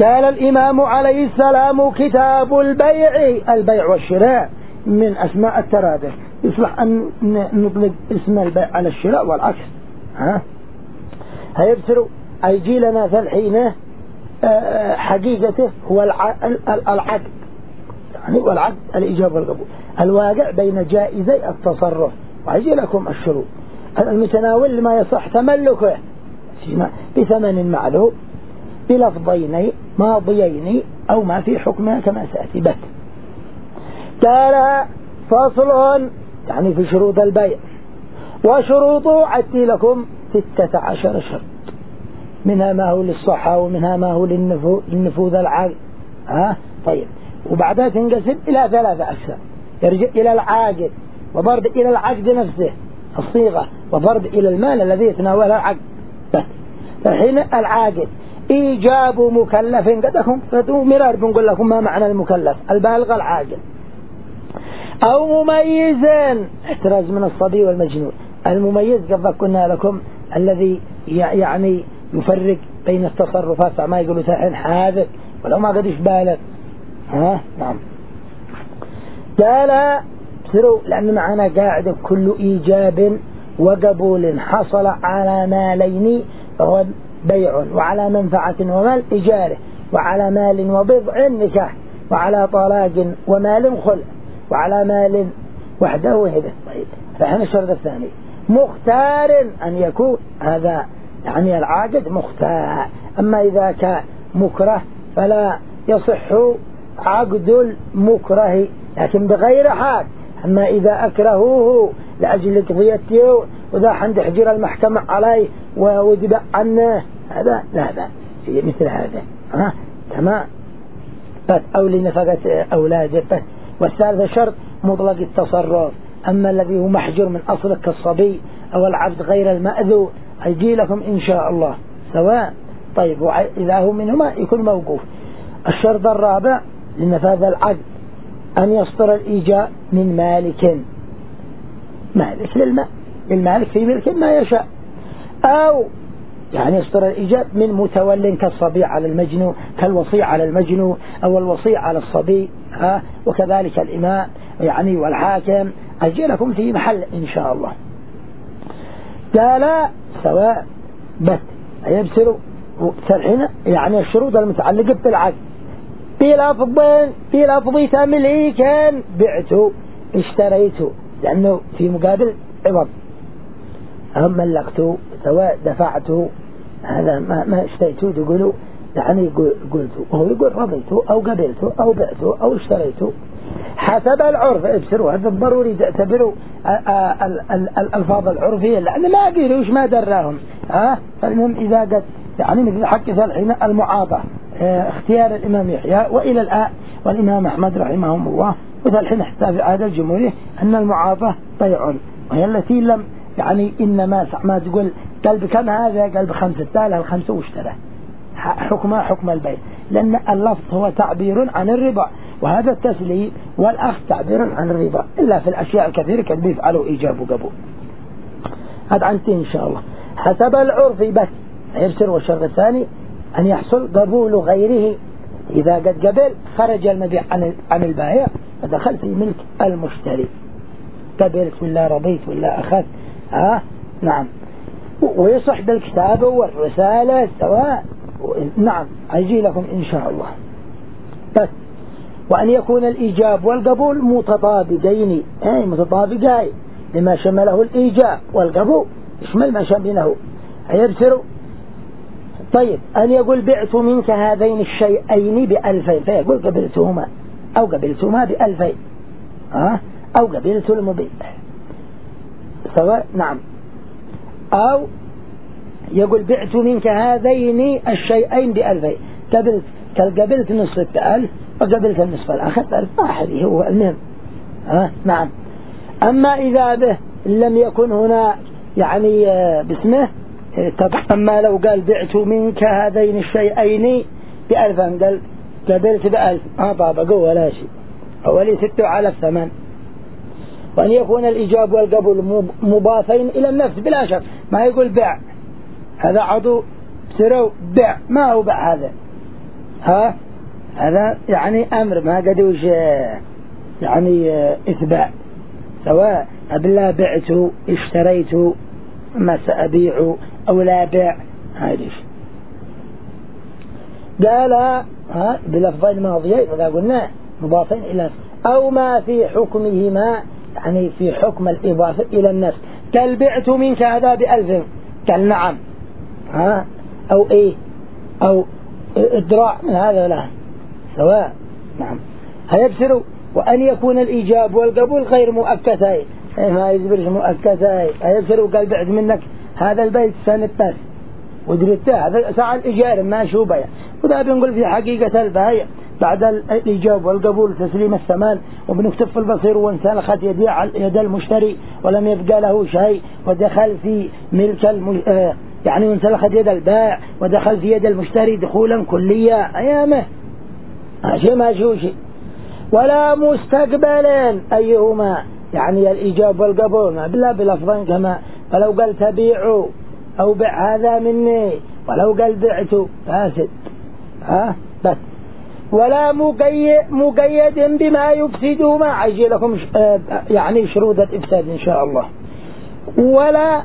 قال الإمام عليه السلام كتاب البيع والشراء من أسماء الترادف، يصلح أن نطلق اسم البيع على الشراء والعكس. هيبصروا أيجي لنا في الحين حقيقته هو العقد، يعني والعقد الإجابة والقبول الواقع بين جائزي التصرف. وأيجي لكم الشروط المتناول لما يصح تملكه بثمن معلوم بلفظين ماضيين أو ما في حكمها كما سأتي بك. قال فصل يعني في شروط البيع، وشروطه عدي لكم 16 شرط، منها ما هو للصحة ومنها ما هو للنفوذ العقد. طيب، وبعدها تنقسم إلى 3 أقسام، يرجع إلى العاقد وضرب إلى العقد نفسه الصيغة وضرب إلى المال الذي يتناوله العقد. الحين العاقد إيجاب مكلف، قد مرار بنقول لكم ما معنى المكلف، البالغ العاقل، أو مميز احتراز من الصبي والمجنون. المميز قد قلنا لكم الذي يعني يفرق بين التصرفات، ما يقولوا الحين حاذق ولو ما قدش بالغ. نعم. قال بسروا لأن معنا قاعدة كل إيجاب وقبول حصل على مالين فهو بيع، وعلى منفعة ومال إجارة، وعلى مال وبضع نكاح، وعلى طلاق ومال خلع، وعلى مال وحده وهبة. طيب، فهنا الشرط الثاني مختار أن يكون هذا يعني العاقد مختار. أما إذا كان مكره فلا يصح عقد المكره لكن بغير حق. أما إذا أكرهوه لأجل قضيته وذا عند حجر المحكمة عليه ووجب عنه هذا لا بأس في مثل هذا. تمام. أو لنفقة أولاده. والثالث شرط مطلق التصرف، أما الذي هو محجور من أصله كالصبي أو العبد غير المأذون هيجي لكم إن شاء الله سواء. طيب، إذا هو منهما يكون موقوف. الشرط الرابع لنفاذ العقد أن يصدر الإيجاب من مالك للمالك في ملك ما يشاء، أو يعني يصدر الإيجاب من متول كالصبي على المجنون، كالوصي على المجنون، أو الوصي على الصبي. وكذلك الإمام يعني والحاكم أجي لكم في محل إن شاء الله. قال سواء بس يبصروا سرحنا يعني الشروط المتعلقة بالعقد بلفظ تمليكا بعته اشتريته، لأنه في مقابل عوض، هم ملكته سواء دفعته هذا ما اشتريته تقولوا يعني قلته، وهو يقول رضيته أو قبلته أو بعته أو اشتريته حسب العرف. ابصروا هذا ضروري تعتبروا الألفاظ العرفية لأن ما قيلوش ما دراهم. فالمهم إذا قد يعني مثل حق الحين المعاضة اختيار الإمام يحيى وإلى الآن والإمام أحمد رحمهم الله، وذلحين حتى في عهد الجمهورية أن المعاضة طيع، وهي التي لم يعني إنما ما تقول قلب كم هذا قلب 5 تاله 5 واشترى حكمه حكم البيع، لأن اللفظ هو تعبير عن الربا، وهذا التسليم والأخذ تعبير عن الربا، إلا في الأشياء الكثيرة كان بيفعلوا إيجاب وقبول. هذا عنتين إن شاء الله حسب العرف بس يبصر. والشرط الثاني أن يحصل قبول غيره، إذا قد قبل خرج المبيع عن البائع ودخل في ملك المشتري، قبلت ولا رضيت ولا أخذت. نعم. ويصح بالكتابة والرسالة سواء. نعم أجي لكم إن شاء الله. بس وأن يكون الإيجاب والقبول متطابقين، متطابقين لما شمله الإيجاب والقبول يشمل ما شمله. يبصروا. طيب، أن يقول بعت منك هذين الشيئين ب2000 فيقول قبلتهما أو قبلتهما ب2000 أو قبلت المبيع سواء. نعم. أو يقول بعت منك هذين الشيئين ب2000 قبلت نصف ب1000 وقبلت النصف الآخر ب1000 واحد هو المهم. نعم. أما إذا به لم يكن هنا يعني باسمه، أما لو قال بعت منك هذين الشيئين ب1000 قال قبلت ب1000 طابقوا ولا شيء، أولي 6 على الثمن. وأن يكون الإيجاب والقبول مضافين إلى النفس بلا شك، ما يقول بيع هذا عضو سروا بيع ما هو بيع هذا، هذا يعني أمر ما قدوش يعني إثبات، سواء أبلا بعت اشتريت ما سأبيع أو لا بيع هذه. قال بلفظين ماضيين إذا قلنا مضافين إلى أو ما في حكمهما، يعني في حكم الإضافة إلى النفس، كالبعت منك هذا ب1000، كالنعم أو إيه أو إدراع من هذا له سواء. نعم هيبصروا. وأن يكون الإيجاب والقبول غير مؤكدين، ما يجبرش مؤكدين. هيبصروا قال بعد منك هذا البيت سنة بس ودرته هذا ساعة الإيجار ما شو بيع. وده بنقول في حقيقة البيع بعد الإيجاب والقبول تسليم الثمن، وبنكتب في البصير وانسلخت يد المشتري ولم يبقى له شيء، ودخل في ملك يعني وانسلخت يد البائع ودخل في يد المشتري دخولا كليا أيامه شيء ما شو شيء. ولا مستقبلا أيهما، يعني الإيجاب والقبول ما بالله بلفظين كما، فلو قال تبيعوا أو بيع هذا مني، ولو قال بعته فاسد بس. ولا مقيد بما يفسدهما، عجي لكم يعني شروط الإفساد إن شاء الله. ولا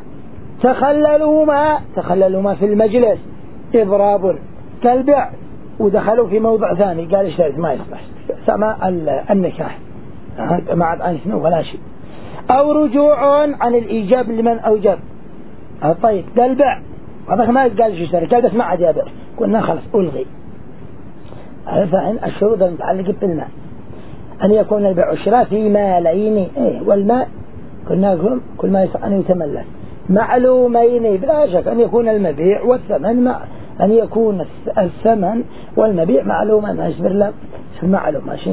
تخللهما في المجلس إضراب كالبيع ودخلوا في موضع ثاني قال اشتريت ما يصلح سماء النكاح ما عاد عن اسمه ولا شيء. أو رجوع عن الإيجاب لمن أوجب. طيب قال بيع هذا ما قال اشتري، قال بس ما عاد يبيع، قلنا خلاص ألغي. فإن الشروط المتعلقة بالماء أن يكون البيع والشراء في مالين، والماء قلنا كل ما يصح أن يتملك معلومين بلا شك، أن يكون المبيع والثمن أن يكون الثمن والمبيع معلوما، ما يشبر له معلوم ماشي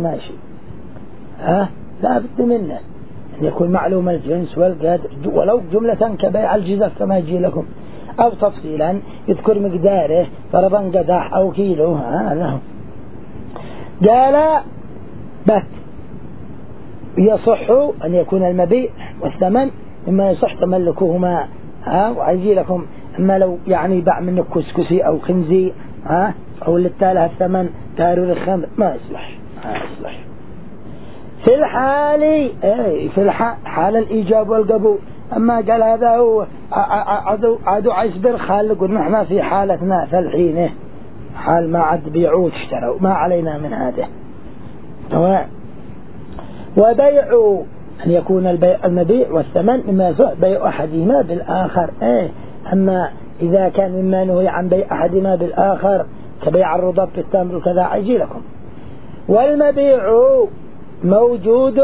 لا بد منه أن يكون معلوم الجنس والقدر، ولو جملة كبيع الجزء كما يجي لكم، أو تفصيلا يذكر مقداره فرضا قداح أو كيلو له. قال بت يصح أن يكون المبيع والثمن مما يصح تملكهما وعيجي لكم. أما لو يعني باع منك كسكسي أو خنزي أو اللي له الثمن تاريخ الخمر ما يصلح. في الحال في حال الإيجاب والقبول. أما قال هذا هو عدو عيسبر خال، قلنا احنا في حالتنا في الحين حال ما عد بيعوا تشتروا ما علينا من هذا. وبيع أن يكون المبيع والثمن مما يصح بيع أحدهما بالآخر. أما إذا كان مما نهي عن بيع أحدهما بالآخر كبيع الرضب بالتمر وكذا عيجي لكم. والمبيع موجود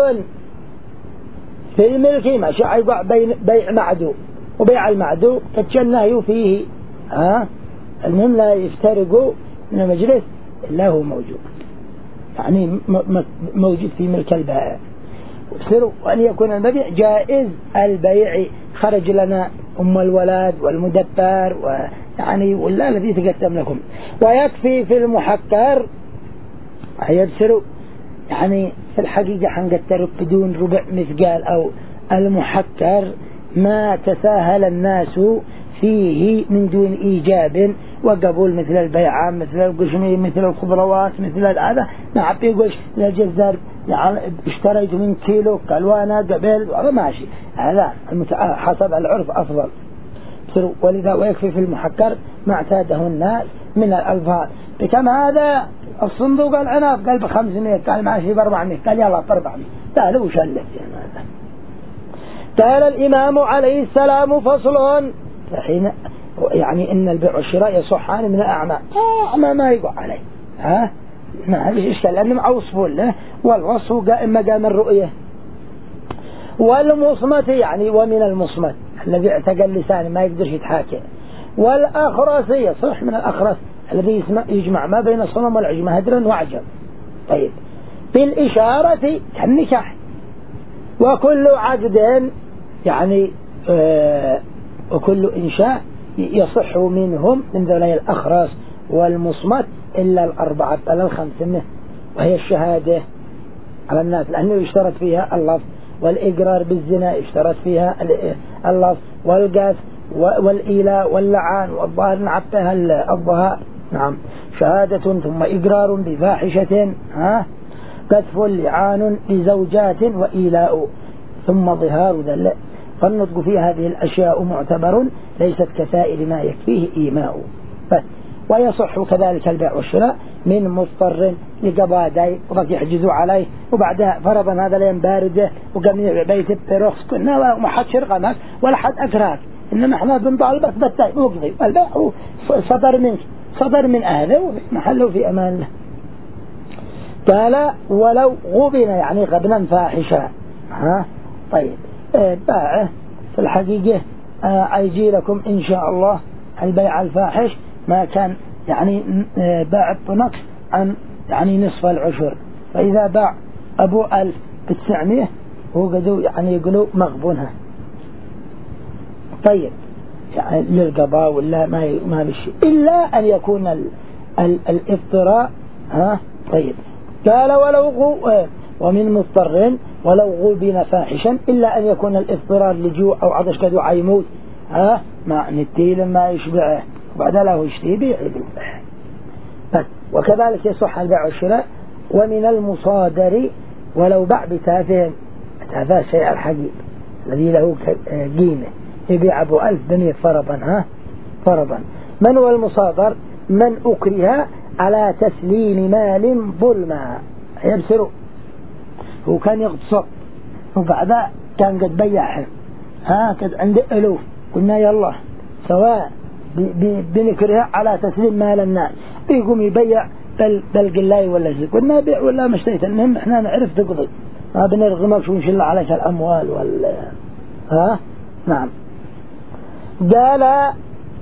في الملك ما شاء بيع معدو وبيع المعدو كالنهي فيه المهم لا يفترقوا من المجلس إلا هو موجود، يعني موجود في ملك البائع. وأن يكون المبيع جائز البيع، خرج لنا الولد والمدبر ويعني ولا الذي تقدم لكم. ويكفي في المحكر يبصروا، يعني في الحقيقة حنقدر بدون ربع مثقال أو المحكر ما تساهل الناس فيه من دون إيجاب وقبول، مثل البيعة مثل القشمي مثل الخضروات مثل هذا. نعم يقول للجزار يعني اشتريت من كيلو قال وانا قبل هذا ماشي، هذا حسب العرف أفضل. ولذا ويكفي في المحكر ما اعتاده الناس من الألفاظ. بكم هذا الصندوق العنب قال ب500 قال ماشي ب400 قال يلا ب400 قالوا شلت يعني هذا. قال الإمام عليه السلام فصل. حين يعني إن البيع والشراء يصحان من الأعمى ما يقع عليه ما هذا إشكال لأنه أوصف له، والوصف مقام الرؤية. والمصمت يعني ومن المصمت الذي اعتقى اللسان ما يقدرش يتحاكي. والأخرس يصح من الأخرس الذي يجمع ما بين الصنم والعجمة هدرا وعجم. طيب بالإشارة كالنكاح. وكل عقد يعني وكل إنشاء يصح منهم من ذوي الأخرس والمصمت إلا الأربعة على الخمسة، وهي الشهادة على الناس لأنه يشترط فيها اللفظ، والإقرار بالزنا يشترط فيها اللفظ، والقذف والإيلاء واللعان والظاهر نعبتها الظهار نعم شهادة ثم إقرار بفاحشة قذف لعان لزوجات وإيلاء ثم ظهار ذل. فالنطق في هذه الأشياء معتبر ليست كسائر ما يكفيه إيماء. ويصح كذلك البيع والشراء من مضطر لقضاء دين وبقي يحجزوا عليه وبعدها فرضا هذا لين باردة وقام يبيع بيته برخص كنا ما حد شرقمك ولا حد أكراك إنما احنا بنطالبك بالدين وقضي البيع صدر منك صدر من أهله محله في أمان له. قال ولو غبن يعني غبنا فاحشا طيب باعه في الحقيقة أيجي لكم إن شاء الله البيع الفاحش ما كان يعني باع بنقص عن يعني نصف العشر. فإذا باع أبو 1000 ب900 هو قدو يعني يقولوا مغبونها طيب يعني للقضاء ولا ما بشيء إلا أن يكون الافتراء طيب قال ولو ومن مضطر ولو غبن فاحشا إلا أن يكون الاضطرار لجوع أو عطش كذو عيموت مع نتيل ما يشبعه وبعد له يشتري بيع بس. وكذلك يصح البيع والشراء ومن المصادر ولو باع بتافه هذا الشيء الحقيقي الذي له قيمة يبيع أبو 1000 بنية فرضا. من هو المصادر؟ من أكره على تسليم مال ظلما يبصر هو كان يغتصب وبعدها كان قد بيعه كان عنده ألوف قلنا يلا سواء بنكره على تسليم مال الناس يقوم يبيع بالقلاي ولا شيء قلنا بيع ولا مشتريت المهم احنا نعرف تقضي ما بنرغمك ونشل عليك الأموال نعم. قال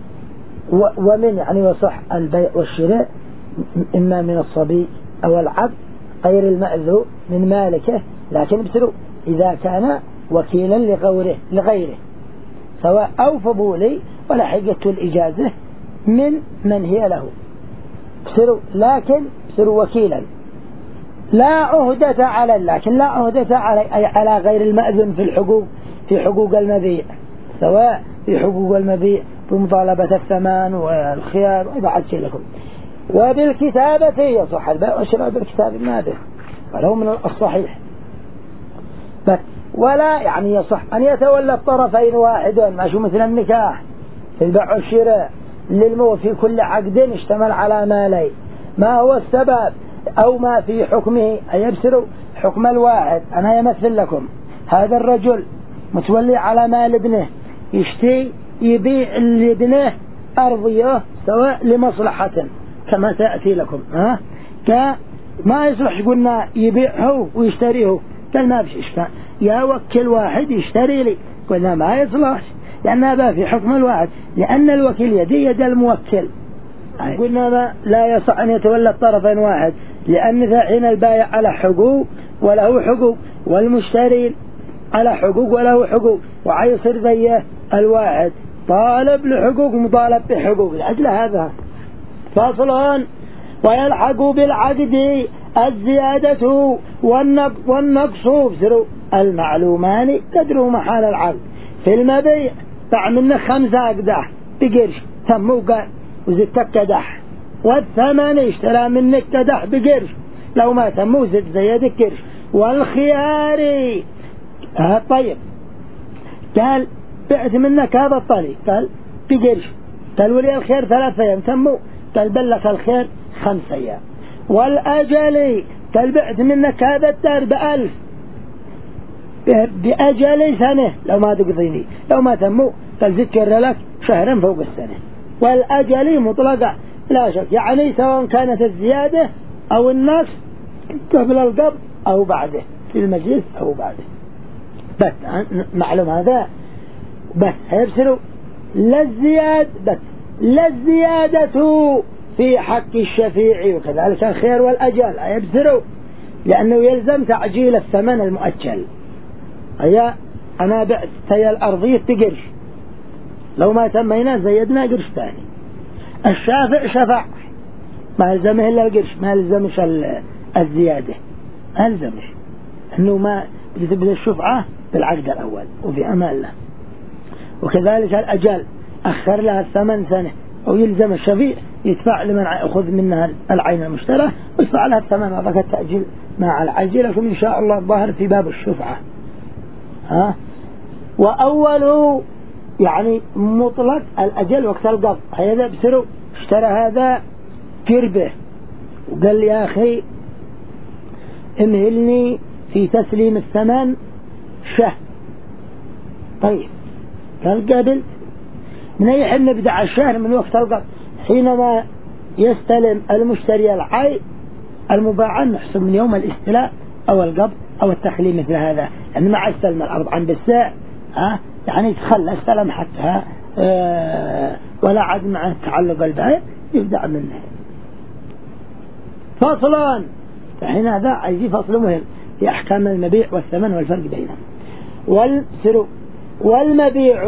ومن يعني يصح البيع والشراء إما من الصبي أو العبد غير المأذون من مالكه لكن بسرو إذا كان وكيلا لغيره سواء أو فضولي ولا حاجة الإجازة من هي له بسرو لكن بسرو وكيلا لا عهدة على لكن لا عهدة على غير المأذون في حقوق المبيع سواء في حقوق المبيع بمطالبة الثمن والخيار وإبعاد شيء لكم. وبالكتابة يصح البيع والشراء بالكتاب ماذا فله من الصحيح بس. ولا يعني يصح أن يتولى الطرفين واحد ما شو مثل النكاح في البيع والشراء في كل عقد اشتمل على مالين ما هو السبب أو ما في حكمه يبصر حكم الواحد. أنا يمثل لكم هذا الرجل متولي على مال ابنه يشتي يبيع لابنه أرضيه سواء لمصلحة كما تأتي لكم ما يصلح قلنا يبيعه ويشتريه قال ما فيش إشكال يا وكل واحد يشتري لي قلنا ما يصلح لأن هذا في حكم الواحد لأن الوكيل يد الموكل قلنا ما لا يصح أن يتولى الطرفين واحد لأن حين البايع على حقوق وله حقوق والمشتري على حقوق وله حقوق وعيصير زي الواحد طالب لحقوق مطالب بحقوق لأجل هذا فصلان. ويلحق بالعقد الزيادة والنقص بسرو المعلومان قدره محال العقد في المبيع باع منه 5 أقداح بقرش تمو قال وزدتك قدح والثمن اشترى منك قدح بقرش لو ما تمو زد زيادك قرش. والخياري طيب قال بعت منك هذا الطريق قال بقرش قال ولي الخير 3 أيام تمو قال بلغ الخير 5 أيام. والأجلي قال بعت منك هذا الدار ب1000 بأجلي سنة لو ما تقضيني لو ما تمو قال ذكر لك شهرا فوق السنة. والأجلي مطلقة لا شك يعني سواء كانت الزيادة أو النقص قبل القبض أو بعده في المجلس أو بعده بس معلوم هذا بس هيبسلوا لا الزيادة في حق الشفيع وكذلك الخير والأجل هيبسلوا لأنه يلزم تعجيل الثمن المؤجل. أنا بعت هي الأرضية بقرش لو ما تمينا زيدنا قرش ثاني. الشافع شفع ما يلزمه إلا القرش ما يلزمش الزيادة ما يلزمش أنه ما تبدأ الشفعة بالعقد الأول وفي أمان له. وكذلك الأجل أخر لها 8 سنة أو يلزم الشفيع يدفع لمن يأخذ منها العين المشترى ويدفع لها الثمن وذاك التأجيل مع العجل. لكم إن شاء الله الظاهر في باب الشفعة. وأوله يعني مطلق الأجل وقت القبض. هذا بسرو اشترى هذا كربه وقال لي يا أخي امهلني في تسليم الثمن شهر. طيب قال قابل من أي حين نبدأ الشهر من وقت القبض. حينما يستلم المشتري العين المباعا نحسب من يوم الاستلاء أو القبض أو التخليم مثل هذا. يعني ما استلم الأرض عند الساعة يعني تخلى استلم حتى ولا عد مع تعلق البيع يبدأ منه. فصلا فحين هذا عايزين فصل مهم في أحكام المبيع والثمن والفرق بينهم. والمبيع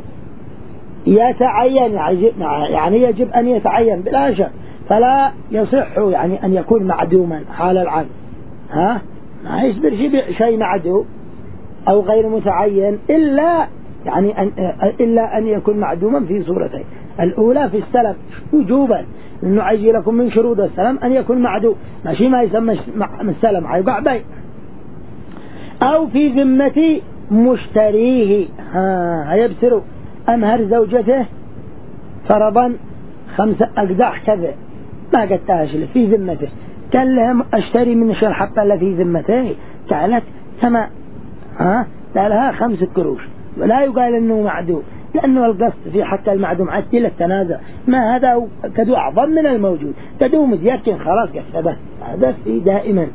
يتعين يعني يجب أن يتعين بلا شك فلا يصح يعني أن يكون معدوما حال العقد. ما يصبر شيء معدوم أو غير متعين إلا أن يكون معدوما في صورتين. الأولى في السلم وجوبا إنه عيجي لكم من شروط السلم أن يكون معدوم ماشي ما يسمى السلم هيقع بيع. أو في ذمة مشتريه هيبسر أمهر زوجته فرضا 5 أقداح كذا ما قدتهاش في ذمته قال لهم أشتري من الحبة اللي في ذمته قالت تمام لها 5 قروش ولا يقال أنه معدوم لأنه القصد في حق المعدوم عدي للتنازع ما هذا كدو أعظم من الموجود كدو متيكن خلاص قصده هذا في دائما.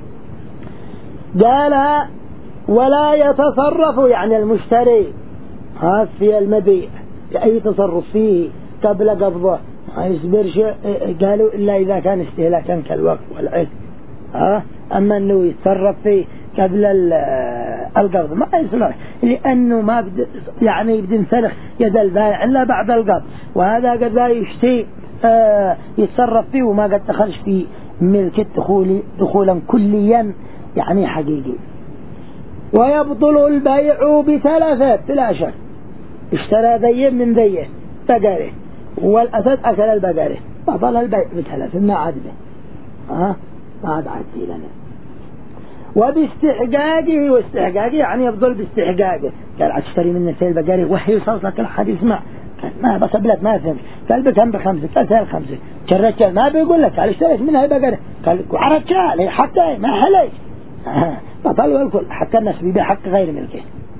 قال ولا يتصرف يعني المشتري في المبيع أي تصرف فيه قبل قبضه ما يصبرش قالوا إلا إذا كان استهلاكا كالوقت والعد. أما أنه يتصرف فيه قبل القبض ما يصلح لأنه ما يعني ينسلخ يد البائع إلا بعد القبض وهذا قد لا يشتي يتصرف فيه وما قد دخلش في ملك الدخول دخولا كليا يعني حقيقي. ويبطل البيع بثلاثة بلا شك. اشترى ذي من ذيه بقره والأسد أكل البقره بطل البيع بثلاثة ما عاد به ما عاد عدي لنا. وباستحقاقه واستحقاقه يعني يبطل باستحقاقه قال اشتري من سيل بقره وحي يوصل لك الحديث ما بس بلد ما فهمت قال بكم ب5 قال سيل 5 كرتشال ما بيقول لك قال اشتريت منها بقره قال عرتشال حتى ما حليش بطل والكل حتى الناس بيبيع حق غير ملكه.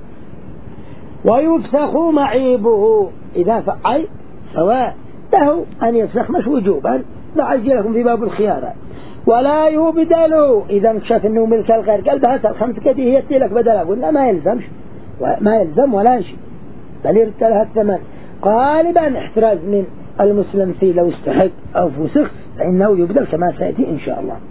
ويفسخ معيبه إذا فعل سواء له أن يفسخ مش وجوبا لعجلكم في باب الخيارة. ولا يبدل إذا انكشف أنه ملك الغير قال بهات 5 كدي هي لك بدلا قلنا ما يلزمش ما يلزم ولا شيء بل يرد لها الثمن. غالبا احتراز من المسلم فيه لو استحق أو فسخ فإنه يبدل كما سيأتي إن شاء الله.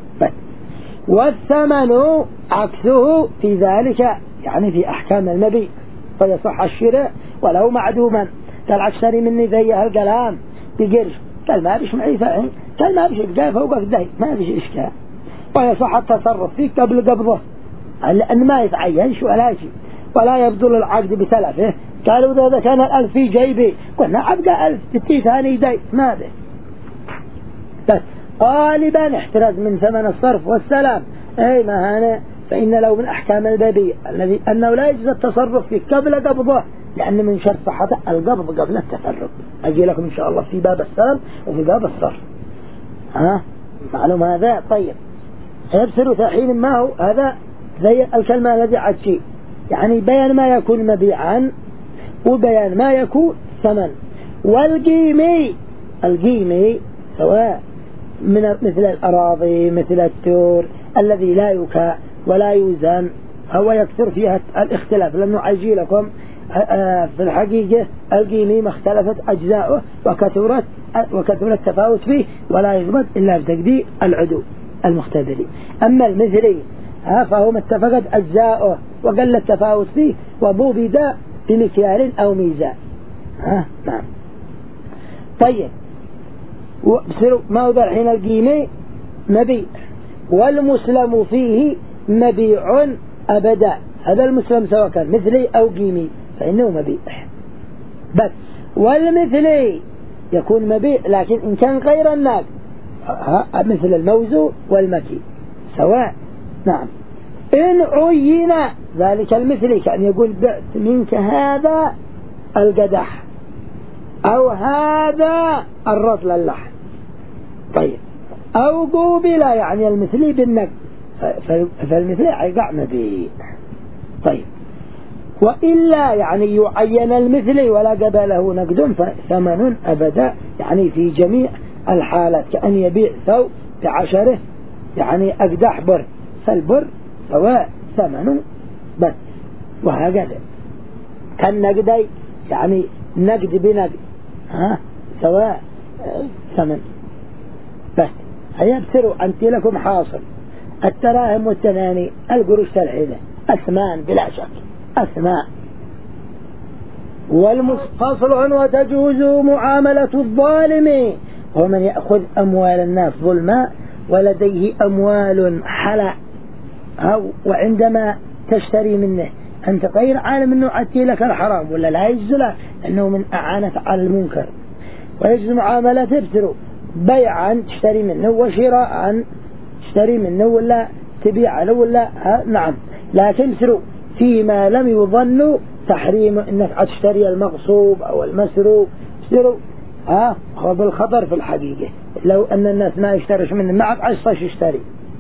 والثمن عكسه في ذلك يعني في أحكام المبيع فيصح الشراء ولو معدوما قال اشتري مني ذي هالكلام بقرش قال ما بيش معي فاهم قال ما بيش بقى فوق الدهي ما بيش إشكال ويصح التصرف فيه قبل قبضه لأن ما يتعينش ولا شيء. ولا يبطل العقد بسلفه قالوا إذا كان 1000 في جيبي قلنا أبقى 1000 تتي ثاني دي ما به. بس غالبا احتراز من ثمن الصرف والسلام أي ما هنا فإن لو من أحكام البيع الذي أنه لا يجوز التصرف فيه قبل قبضه لأن من شرط صحة القبض قبل التفرق. أجي لكم إن شاء الله في باب السلام وفي باب الصرف معلوم هذا. طيب يبصر تحين ما هو هذا زي الكلمة الذي عد شيء يعني بيان ما يكون مبيعا وبيان ما يكون ثمن. والقيمي سواء من مثل الأراضي مثل التور الذي لا يكا ولا يوزن هو يكثر فيها الاختلاف لأنه عجي لكم في الحقيقة القيمي ما اختلفت أجزاؤه وكثرت تفاوت فيه ولا يضبط إلا بتقدير العدو المختبرين. أما المثلي فهو ما اتفقت أجزاؤه وقل التفاوت فيه وضبط بمكيال أو ميزان. نعم. طيب موضع حين القيمي مبيع والمسلم فيه مبيع أبدا. هذا المسلم سواء كان مثلي أو قيمي فإنه مبيع بس. والمثلي يكون مبيع، لكن إن كان غير الناقد مثل الموزو والمكي سواء. نعم. إن عين ذلك المثل كأن يقول بعت منك هذا القدح أو هذا الرطل اللحم، طيب، أو قوبل يعني المثلي بالنقد، فالمثلي يقع مبيع. طيب، وإلا يعني يعين المثلي ولا قبله نقد فثمن أبدا، يعني في جميع الحالات، كأن يبيع ثوب ب10 يعني أقدح بر، فالبر سواء ثمنه بس. وهكذا كالنقدي يعني نقد بنقد سواء ثمن بس. هيبصروا أنت لكم حاصل التراهم والتناني القروش تلحيده أثمان بلا شك أثمان. فصل وتجوز معاملة الظالم هو من يأخذ أموال الناس ظلما ولديه أموال حلا، وعندما تشتري منه أنت غير عالم أنه عتي لك الحرام ولا لا يجوز له أنه من أعانة على المنكر. ويجوز معاملة تبتروا بيعا تشتري منه وشراء تشتري منه ولا تبيع له ولا نعم، لكن تبتروا فيما لم يظن تحريم أنك تشتري المغصوب أو المسروق، تبتروا هو بالخطر في الحقيقة لو أن الناس ما يشتريش منه ما عصاش يشتري.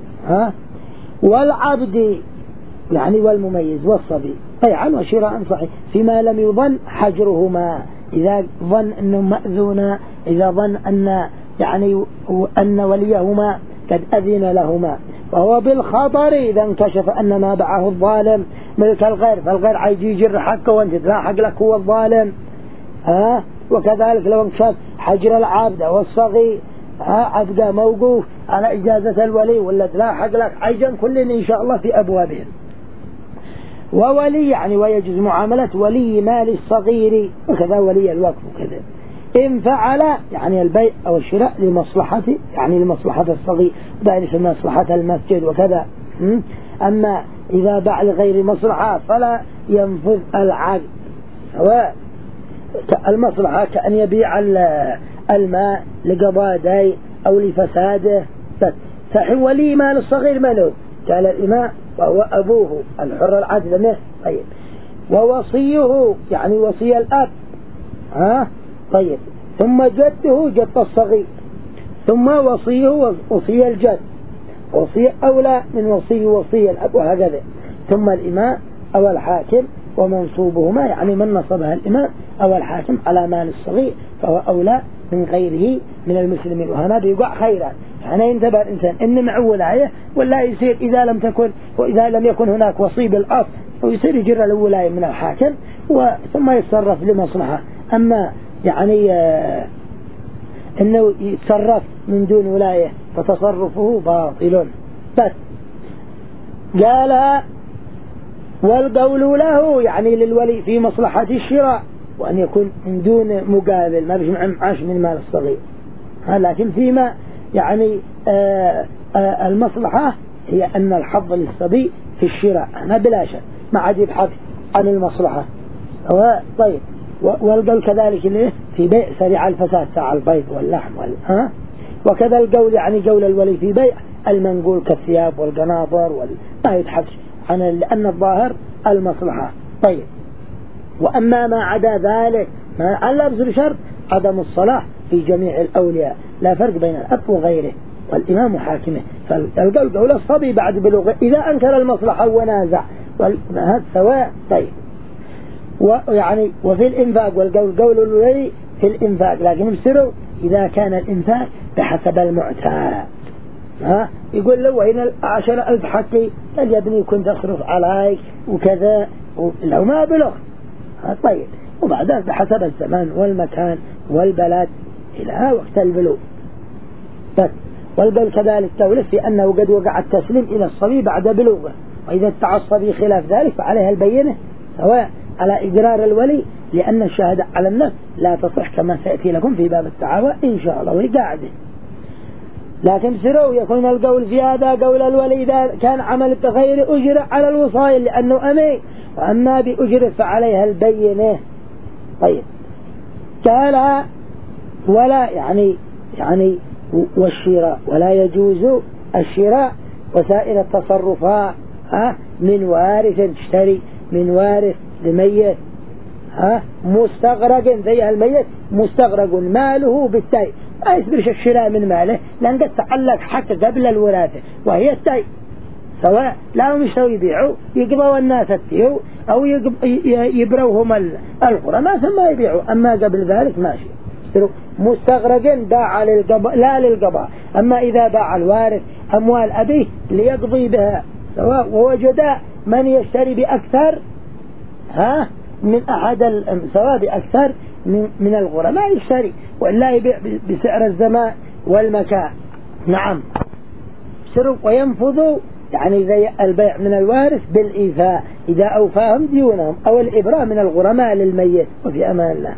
والعبد يعني والمميز والصبي بيعا وشراء صحيح فيما لم يظن حجرهما، إذا ظن أنه مأذونا، إذا ظن أن يعني أن وليهما قد أذن لهما، وهو بالخطر إذا انكشف أن ما باعه الظالم ملك الغير، فالغير عايز يجر حقه وانت لا حق لك هو الظالم. وكذلك لو انكشف حجر العبد والصغير أبقى موقوف على إجازة الولي ولا لا حق لك عيجا كلنا إن شاء الله في أبوابهم. وولي يعني ويجوز معاملة ولي مال الصغير وكذا ولي الوقف وكذا إن فعل يعني البيع أو الشراء لمصلحته، يعني لمصلحة الصغير ذلك مصلحة المسجد وكذا. أما إذا باع لغير مصلحة فلا ينفذ العقد، سواء المصلحة كأن يبيع الماء لقضاء دين أو لفساده. فولي مال الصغير ماله قال الإمام وهو أبوه الحر العدل منه. طيب، ووصيه يعني وصي الأب طيب، ثم جده جد الصغير، ثم وصيه وصي الجد، وصي أولى من وصي الأب وهكذا، ثم الإمام أو الحاكم ومنصوبهما يعني من نصبها الإمام أو الحاكم على مال الصغير فهو أولى من غيره من المسلمين، وهنا بيقع خيرا. هنا ينتبه الإنسان إن معه ولاية ولا يصير إذا لم يكن هناك وصي بالأصل ويصير يجر الولاية من الحاكم ثم يتصرف لمصلحة. أما يعني إنه يتصرف من دون ولاية فتصرفه باطل. بس قال والقول له يعني للولي في مصلحة الشراء وأن يكون من دون مقابل ما بيجمع معاش من مال الصغير، لكن فيما يعني المصلحة هي أن الحظ للصبي في الشراء أنا بلا شك ما عاد يبحث عن المصلحة. طيب، والقول كذلك في بيع سريع الفساد ساعة البيض واللحم وكذا القول يعني قول الولي في بيع المنقول كالثياب والقناطر ما يتحدث عن لأن الظاهر المصلحة. طيب، وأما ما عدا ذلك ما على بزر شرط عدم الصلاح في جميع الأولياء، لا فرق بين الأب وغيره والإمام حاكمه. فالقول قول الصبي بعد بلوغه إذا أنكر المصلحة ونازع هذا سواء. طيب، ويعني وفي الإنفاق والقول قول الولي في الإنفاق، لكن بسروا إذا كان الإنفاق بحسب المعتاد يقول له وإن 10,000 حقي قال يا ابني كنت أصرف عليك وكذا لو ما بلغ. طيب، وبعدها بحسب الزمان والمكان والبلد إلى وقت البلوغ. بس والقول كذلك تولف في أنه قد وقع التسليم إلى الصبي بعد بلوغه، وإذا ادعى الصبي خلاف ذلك فعليها البينة سواء على إقرار الولي، لأن الشهادة على النفس لا تصح كما سيأتي لكم في باب التعاوى إن شاء الله وقاعده. لكن سروا يكون القول في هذا قول الولي إذا كان عمل بغير أجر على الوصايل لأنه أمي، وأما بأجر فعليها البينة. طيب، قال ولا يعني والشراء ولا يجوز الشراء وسائر التصرفات من وارث تشتري من وارث لميت مستغرق زي الميت مستغرق ماله بالتاي ما يصبرش الشراء من ماله لأن قد تعلق حتى قبل الوراثة وهي التاي سواء لا هم يشتروا يبيعوا يقبوا الناس التيو أو يبروهم الغرماء ثم يبيعوا أما قبل ذلك ماشي مستغرق باع لا للقضاء. أما إذا باع الوارث أموال أبيه ليقضي بها سواء ووجد من يشتري بأكثر من أحد سواء بأكثر من الغرماء يشتري وإلا يبيع بسعر الزمان والمكان. نعم وينفذ يعني زي البيع من الوارث بالإيفاء إذا أوفاهم ديونهم أو الإبراء من الغرماء للميت وفي أمان الله.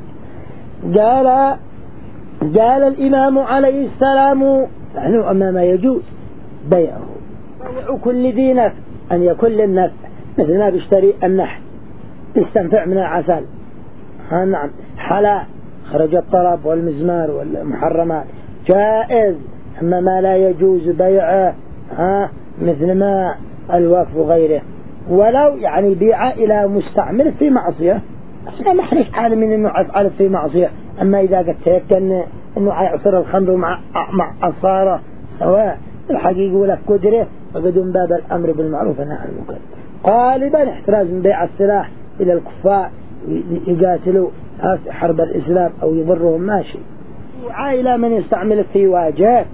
قال الإمام عليه السلام يعني أما ما يجوز بيعه كل ذي نفع أن يكون للنفع مثل ما بيشتري النحل يستنفع من العسل نعم حلا خرج الطرب والمزمار والمحرمات جائز. أما ما لا يجوز بيعه مثل ما الوقف وغيره ولو يعني بيع إلى مستعمل في معصية أصلا ما حريش عالم من أنه أفعل في معصية. أما إذا قد تيكن أنه يعصر الخمر مع عصارة سواء الحقيقة ولا قدره فقدم باب الأمر بالمعروف والنهي عن المنكر. غالبا احتراز من بيع السلاح إلى الكفار يقاتلوا حرب الإسلام أو يضرهم ماشي. وعائلة من يستعمل في واجب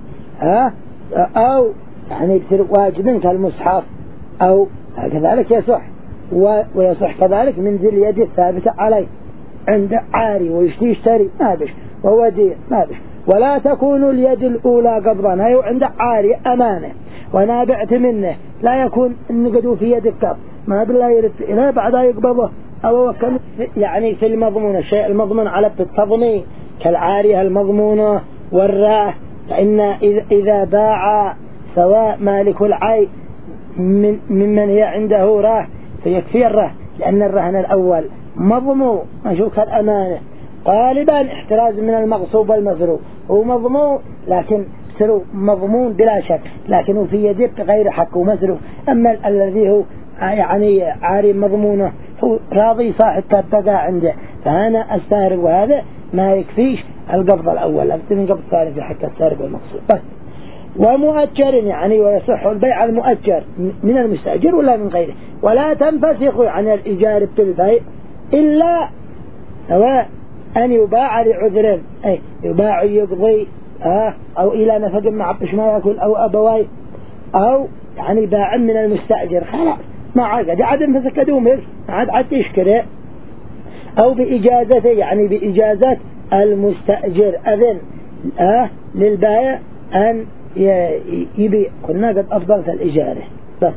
أو يعني يصير واجب كالمصحف أو كذلك يصح ويصح كذلك من ذي اليد الثابتة عليه عند عاري ويشتري ما بش وهو دين ما بش. ولا تكون اليد الأولى قبضا هي عند عاري أمانة وانا بعت منه لا يكون النقد في يد الكف ما بالله يرد إليه بعدها يقبضه أو يعني في المضمون الشيء المضمون على التضمين كالعارية المضمونة والراه. فإن إذا باع سواء مالك العين ممن هي عنده راه فيكفي الراه لأن الرهن الأول مضمون مشوك الأمانة غالبا احتراز من المغصوب والمسروق هو مضمون لكن سرو مضمون بلا شك لكنه في يدك غير حق ومسروق. أما الذي هو يعني عاري مضمونه هو راضي صاحب تبقى عنده فأنا السارق وهذا ما يكفيش القبض الأول لكن قبض ثاني في حق السارق والمقصود بس. ومؤجر يعني ويصح البيع المؤجر من المستأجر ولا من غيره ولا تنفسخ عن الإيجار بالبيع إلا سواء أن يباع لعذر أي يباع يقضي أو إلى نفق مع ما يأكل أو أبواي أو يعني باع من المستأجر خلاص ما عاد عدم فسكدومه عاد تشكره أو بإجازته يعني بإجازة المستأجر أذن للبائع أن يبيع كنا قد أفضلت الإجارة بس.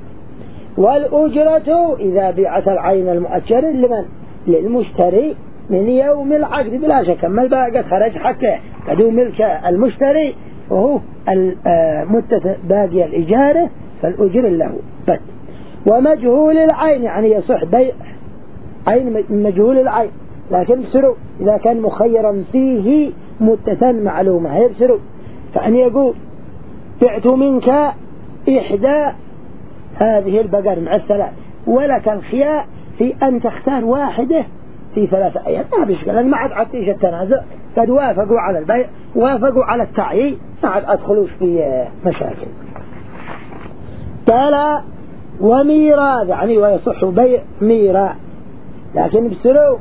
والأجرة إذا بيعت العين المؤجر لمن للمشتري من يوم العقد بلا شك. أما البائع قد خرج حقه قدو ملك المشتري وهو مدة باقي الإجارة فالأجر له بس. ومجهول العين يعني يصح بيع عين مجهول العين لكن بسرو إذا كان مخيرا فيه مدة معلومة يبسرو فأن يقول بعت منك إحدى هذه البقر مع الثلاث ولك الخيار في أن تختار واحدة في 3 أيام ما بيشكل لأن ما عاد عطيش التنازع قد وافقوا على البيع وافقوا على التعيين ما عاد أدخلوش في مشاكل. قال وميراث يعني ويصح بيع ميراث لكن بسرو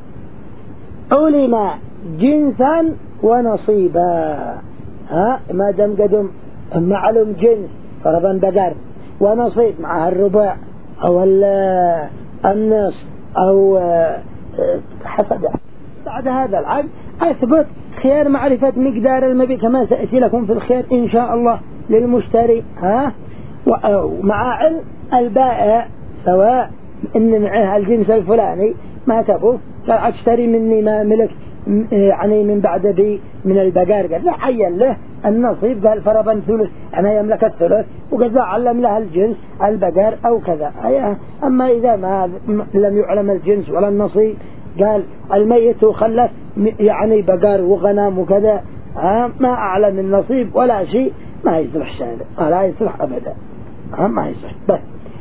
علم جنسا ونصيبا ما دام قدم معلوم جنس فرضا بقر ونصيب معها الربع أو النصف أو حسب بعد هذا العقد أثبت خيار معرفة مقدار المبيع كما سأتي لكم في الخير إن شاء الله للمشتري ومع علم البائع سواء إن معها الجنس الفلاني ما تبغى فأشتري مني ما ملك يعني من بعد بي من البقار قال لا عين له النصيب قال فرضا ثلث أنا يملك الثلث وقد علم لها الجنس البقار أو كذا. أما إذا ما لم يعلم الجنس ولا النصيب قال الميت وخلف يعني بقر وغنم وكذا ما أعلم النصيب ولا شيء ما يصلح شهادة، لا يصلح أبدا، ما يصلح. بس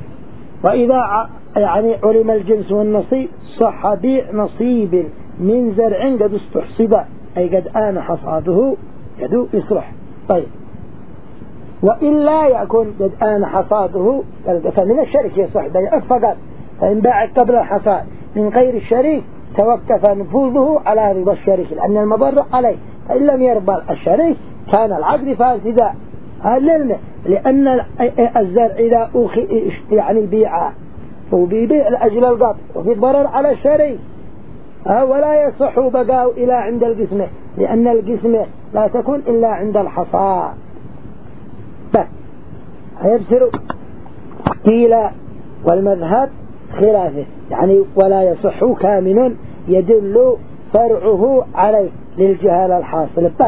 وإذا يعني علم الجنس والنصيب صح بيع نصيب من زرع قد استحصد أي قد آن حصاده قد يصلح. طيب وإلا يكون قد آن حصاده فمن الشريك يصلح بيع فقط، فإن باع قبل الحصاد من غير الشريك توقف نفوذه على رضا الشريك لأن المضر عليه، فإن لم يرضى الشريك كان العقد فاسدا. لأن الزرع إذا يعني بيعه وبيبيع لأجل القطع وفي ضرر على الشريك ولا يصح بقاء إلى عند القسمة لأن القسمة لا تكون إلا عند الحصاد. بس هيبصر قيل والمذهب خلافه يعني ولا يصح كامن يدل فرعه عليه للجهالة الحاصلة. بس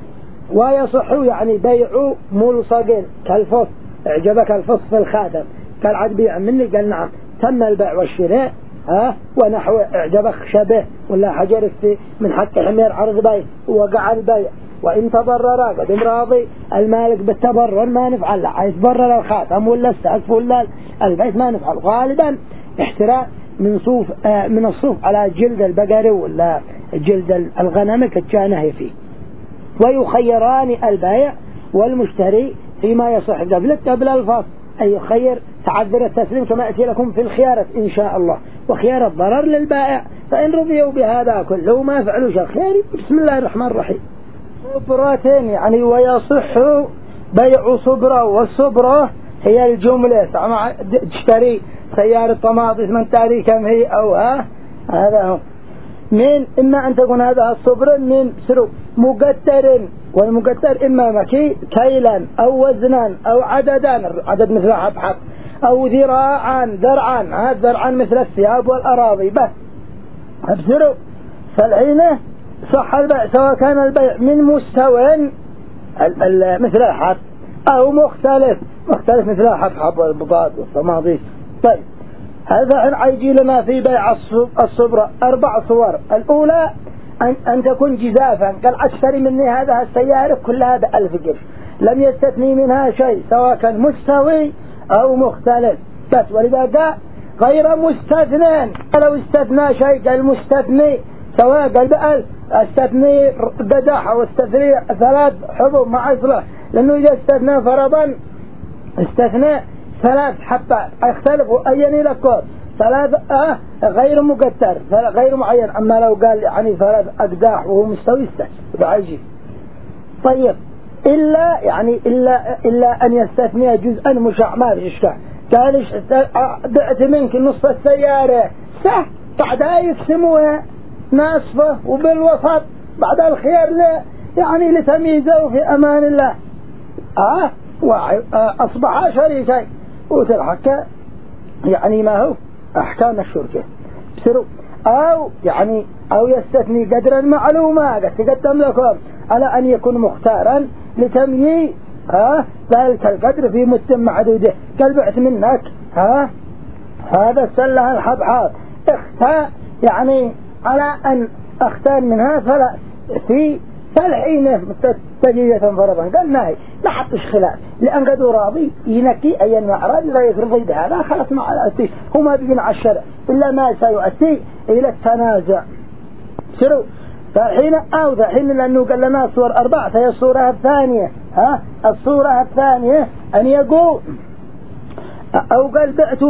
ويصح يعني بيع ملصق كالفص، اعجبك الفص في الخاتم كالعد بيع مني قال نعم تم البيع والشراء ونحو اعجبك شبه ولا حجر من حق حمير عرض بيع وقع البيع وإن تضرر قد راضي المالك بالتبرر ما نفعل، يتضرر الخاتم ولا السقف ولا البيت ما نفعل. غالبا احتراء من الصوف على جلد البقر ولا جلد الغنم كتشانه فيه. ويخيران البائع والمشتري فيما يصح قبل الفصل أي يخير تعذر التسليم كما أتي لكم في الخيارة إن شاء الله، وخيار الضرر للبائع فإن رضيوا بهذا كله ما فعلوا شيء خياري. بسم الله الرحمن الرحيم. صبرتين يعني ويصح بيع صبرة، والصبرة هي الجملة تشتري سيارة طماطم من تاري كم هي أو هذا هو من إما أن تكون هذا الصبر من سرو مقدر، والمقدر إما مكي كيلا أو وزنا أو عددا عدد مثل حب أو ذراعا ذرعا ذرعا مثل الثياب والأراضي. بس أبصروا فالحين صح البيع سواء كان البيع من مستوى مثل الحب أو مختلف مثل الحب والبطاط والطماطم. طيب هذا عيجي لنا في بيع الصبرة 4 صور. الأولى أن تكون جزافا قال أشتري مني هذا السيارة كلها ب1000 قرش لم يستثني منها شيء سواء كان مستوي أو مختلف. بس ولذا قال غير مستثنى، لو استثنى شيء قال مستثني سواء قال بقى استثني قدح أو استثني 3 حبوب مع أصله، لأنه إذا استثنى فرضا استثنى 3 حبات يختلفوا أيني لكم 3 غير مقدر غير معين. أما لو قال يعني 3 أقداح وهو مستوي بعيجي. طيب إلا أن يستثني جزءا مشاع ما في إشكال. قال بعت منك نصف السيارة بعدها يقسموها نصفه وبالوسط بعد الخيار يعني لتمييزه في أمان الله أصبح شريكين وتلحق يعني ما هو أحكام الشركة. بسروا أو يستثني قدر المعلومة قد تقدم لكم على أن يكون مختارا لتمييز ذلك القدر في مدة معدودة. قال بعت منك هذا السلة الحبحات اختار يعني على أن أختار منها فلا في فالحين تجية فرضا قال ناهي لا حطش خلاف لأن قد راضي ينكي أي المعراض لا يرضي بهذا خلص مع الأتي هو ما بيجن على الشرع إلا ما سيؤتي إلى التنازع. سروا فالحين ذحين لأنه قال لنا صور 4 فهي الصورة الثانية الصورة الثانية أن يقول أو قال بعت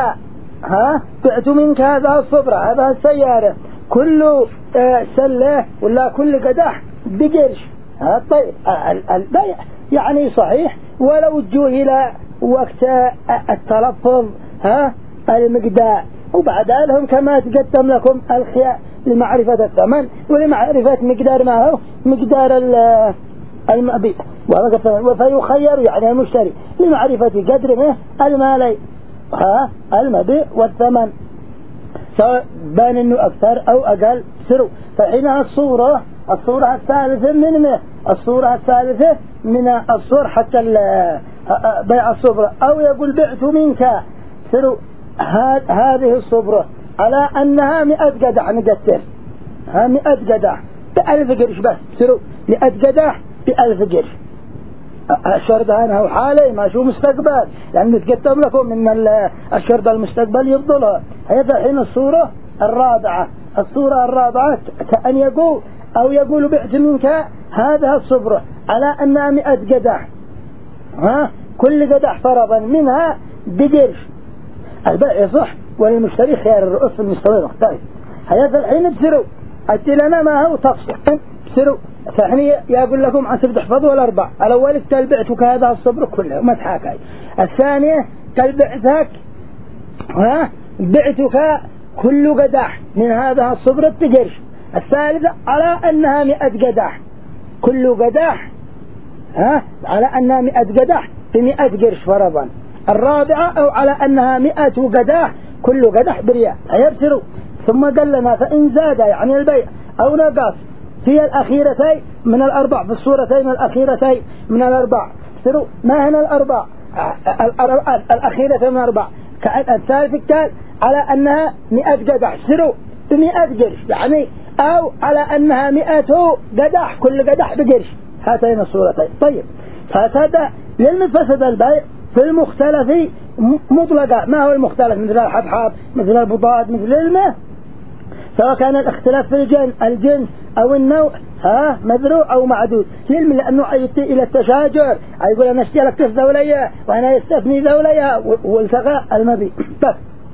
منك هذا الصبرة هذا السيارة كل سلة ولا كل قدح بقرش. طيب البيع يعني صحيح ولو جهل وقت التلفظ المقدار، وبعد لهم كما تقدم لكم الخيار لمعرفة الثمن ولمعرفة مقدار ما هو مقدار المبيع فيخير يعني المشتري لمعرفة قدر المالي المبيع والثمن سواء بان انه اكثر او اقل. سروا فحينها الصورة الثالثة من الصور حتى بيع الصبرة. او يقول بعت منك. سروا هذه الصبرة على أنها 100 قدح نقتل 100 قدح ب1000 قرش بس سروا 100 قدح ب1000 قرش. الشرط هنا هو حالي ما شو مستقبل لأن نتقدم لكم من الشرط المستقبل يفضلها. هذا حين الصورة الرابعة كأن يقول أو يقول بعت منك هذا الصبرة على أنها 100 قدح كل قدح فرضا منها بقرش. البيع يصح وللمشتري خيار الرؤوس في المستوى المختلف. هذا الحين بسروا التلنا ما هو تفصل بسروا فحني يقول لكم عسر تحفظوا الأربع. الأول تلبعتك هذا الصبر كله وما تحاكي. الثانية تلبعتك بعتك كل قدح من هذا الصبر بقرش. الثالثة على أنها 100 قدح كل قدح على أنها 100 قدح ب100 قرش فرضا. الرابعة أو على أنها 100 قدح كل قدح بريال. هيبسروا ثم قال لنا فإن زاد يعني البيع أو نقص في الأخيرتين من الأربع في الصورتين الأخيرتين من الأربع سروا ما هنا الأربع الأخيرتين من الأربع الثالث قال على أنها 100 قدح سروا ب100 قرش يعني أو على أنها 100 قدح كل قدح بقرش. هاتين الصورتين. طيب فسد للمفسد البيع في المختلف مطلقا. ما هو المختلف؟ مثل الحبحاب مثل البضاد مثل الماء سواء كان الاختلاف في الجنس أو النوع مذروع أو معدود. للم لأنه يأتي إلى التشاجر يقول أنا اشتري لك ذولية وأنا يستثني ذولية والتقى المبيع بس.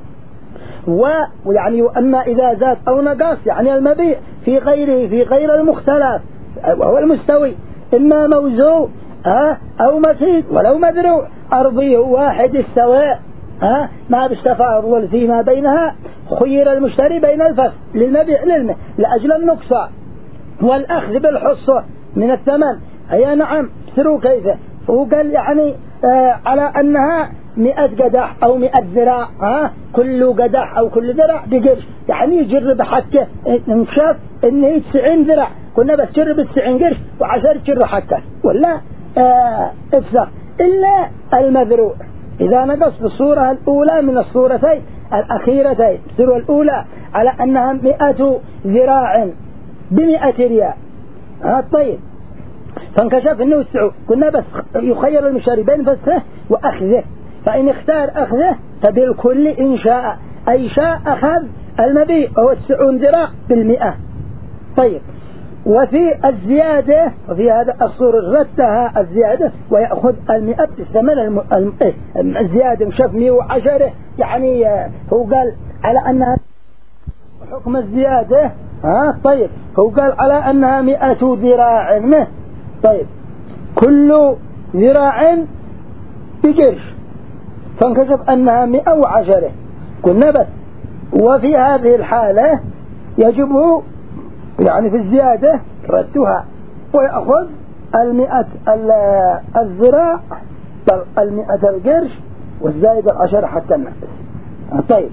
ويعني أما إذا زاد أو نقص يعني المبيع في غير المختلف وهو المستوي إما موزوع أو مسيد ولو مذروع أرضيه واحد السواء ما بالتفاضل فيما بينها خير المشتري بين الفسد للمبيع للمه لأجل النقصان والأخذ بالحصة من الثمن. هي نعم سروا كيف هو قال يعني على أنها 100 قدح أو 100 ذراع كل قدح أو كل ذراع بقرش يعني يجرب حكه نشاف إنه 90 ذراع كنا بس جرب 90 قرش و10 جرب حكه ولا افسخ إلا المذروع إذا نقص بالصورة الأولى من الصورتين الأخيرتين. الصورة الأولى على أنها 100 ذراع ب100 ريال طيب فانكشف انه السعو قلنا بس يخير المشتري بين فسخه واخذه فان اختار اخذه فبالكل ان شاء اي شاء اخذ المبيع وهو 90 ذراع ب100. طيب وفي الزيادة وفي هذا الصورة ردها الزيادة ويأخذ 100 بالثمن الزيادة مشاف 110 يعني هو قال على أنها حكم الزيادة طيب هو قال على أنها 100 ذراع طيب كل ذراع بقرش فانكشف أنها 110 قلنا بس. وفي هذه الحالة يجب يعني في الزيادة ردها ويأخذ 100 الذراع 100 القرش والزائد 10 حتى النفس. طيب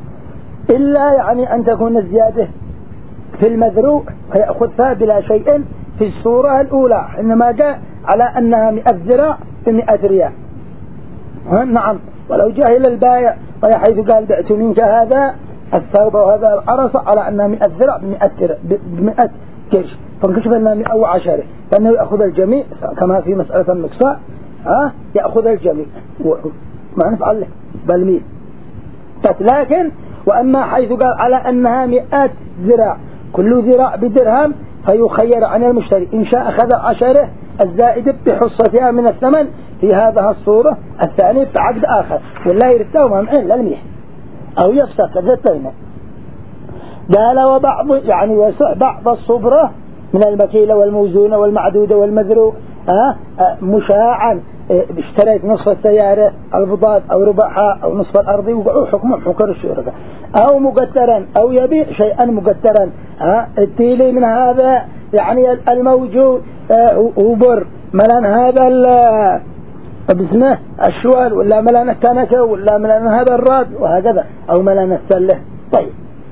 إلا يعني أن تكون الزيادة في المذروع فيأخذها بلا شيء في الصورة الأولى إنما جاء على أنها 100 ذراع ب100 ريال. نعم ولو جاء إلى البائع حيث قال بعت منك هذا الثوب وهذا العرص على أنها 100 ذراع ب100 قرش فانكشف أنها 110 فإنه يأخذ الجميع كما في مسألة النقصان يأخذ الجميع ما نفعل له بالميل. لكن وأما حيث قال على أنها 100 ذراع كل ذراع بدرهم فيخير عن المشتري إن شاء أخذ 10 الزائد بحصتها من الثمن في هذا الصورة الثانية بعقد آخر ولا يرتاو ممعين للميح أو يفسق الذتين. قال وبعض يعني يسع بعض الصبرة من المكيلة والموزونة والمعدودة والمذروع مشاعا اشتريت نصف السيارة البضاد أو ربعها أو نصف الأرض وقعوا حكم حكر الشركة أو مقدرا أو يبيع شيئا مقدرا التيلي من هذا يعني الموجود وبر ملان هذا باسمه الشوال ولا ملان التنكة ولا ملان هذا الراد وهكذا أو ملان السلة. طيب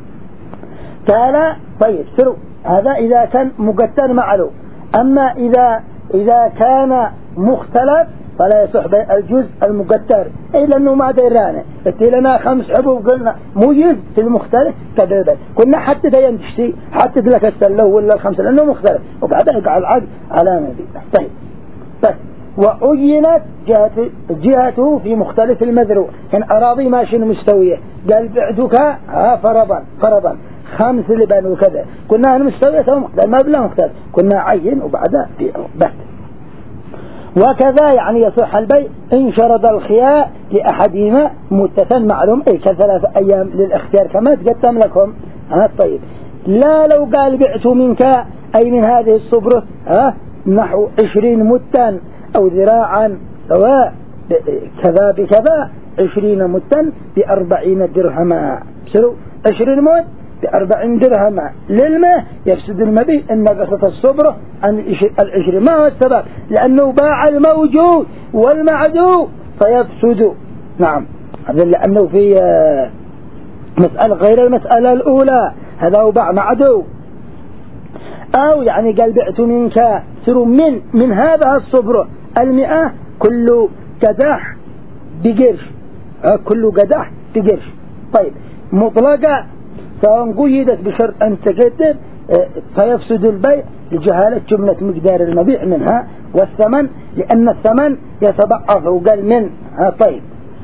قال طيب سروا هذا إذا كان مقدر معلوم. أما إذا كان مختلف فلا يصح بيع الجزء المقدر إلا أنه ما ديرانا لنا 5 حبوب قلنا مو جزء في المختلف كذا كنا حتى دين تشتي حتى لك السلة ولا 5 لأنه مختلف وبعدها يقع العقد على ما بي. طيب بس وأجنت جهته في مختلف المذروع كان أراضي ماشي مستوية قال بعتك فرضا 5 لبن وكذا كنا مستوية المبلغ مختلف كنا عين وبعدها بيعه بس. وكذا يعني يصح البيع إن شرط الخيار لأحدهما مدة معلوم أي ك3 أيام للاختيار كما تقدم لكم. طيب لا لو قال بعت منك أي من هذه الصبرة نحو 20 مدا أو ذراعا سواء كذا بكذا 20 مدا ب40 درهما 20 مد ب40 درهما للماء يفسد المبيع إن نقصت الصبرة عن 20. ما هو السبب؟ لأنه باع الموجود والمعدوم فيفسد. نعم هذا لأنه في مسألة غير المسألة الأولى هذا هو باع معدوم. أو يعني قال بعت منك من هذا الصبرة 100 كل قدح بقرش كل قدح بقرش. طيب مطلقة سواء قيدت بشرط أن تكتب فيفسد البيع لجهالة جملة مقدار المبيع منها والثمن لأن الثمن يتضعف وقال من. طيب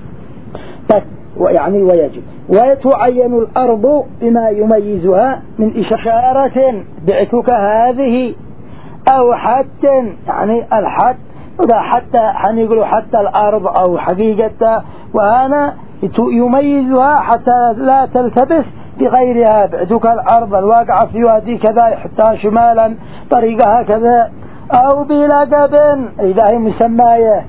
يعني ويجب ويتعين الأرض بما يميزها من إشارة بعتك هذه أو حتى يعني الحد وده حتى هنقولوا حتى الأرض أو حقيقة وأنا يميزها حتى لا تلتبس بغيرها. بعتك الأرض الواقعة في وادي كذا يحطها شمالا طريقها كذا أو بلقب إذا هي مسماية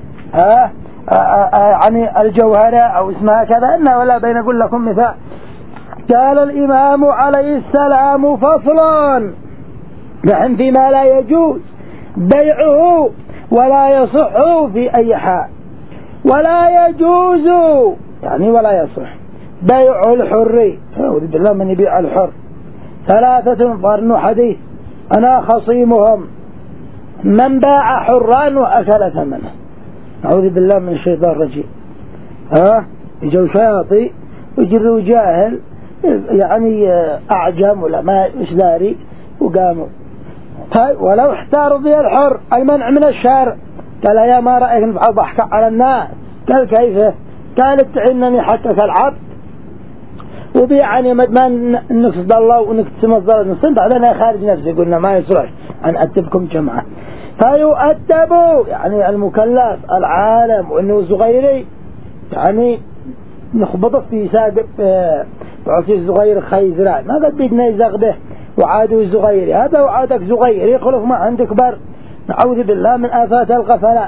يعني الجوهرة أو اسمها كذا إنه ولا بين أقول لكم مثال. قال الإمام عليه السلام فصلا نحن فيما لا يجوز بيعه ولا يصح في أي حال. ولا يجوز يعني ولا يصح بيع الحر أعوذ بالله من يبيع الحر 3 ظن حديث أنا خصيمهم من باع حرا وأكل ثمنه. أعوذ بالله من الشيطان الرجيم. يجوا شاطئ ويجروا جاهل يعني أعجم ولا ما إسلاري وقاموا. ولو احتار ضي الحر المنع من الشارع قال يا ما رأيك نفعل ضحك على الناس قال كيف قال اتعنني حقك العبد وبيعني ما نقصد الله ونقسم الضرر نصنت علينا خارج نفسي قلنا ما يصلح أن أتبكم جمعا. فيؤدب يعني المكلف العالم وإنه صغيري يعني نخبطه في ساقب بعصي الصغير خيزرا ما قد بدنا يزغبه وعاده صغير هذا وعادك صغير يخلف ما عندك بر. نعوذ بالله من آفات الغفلة.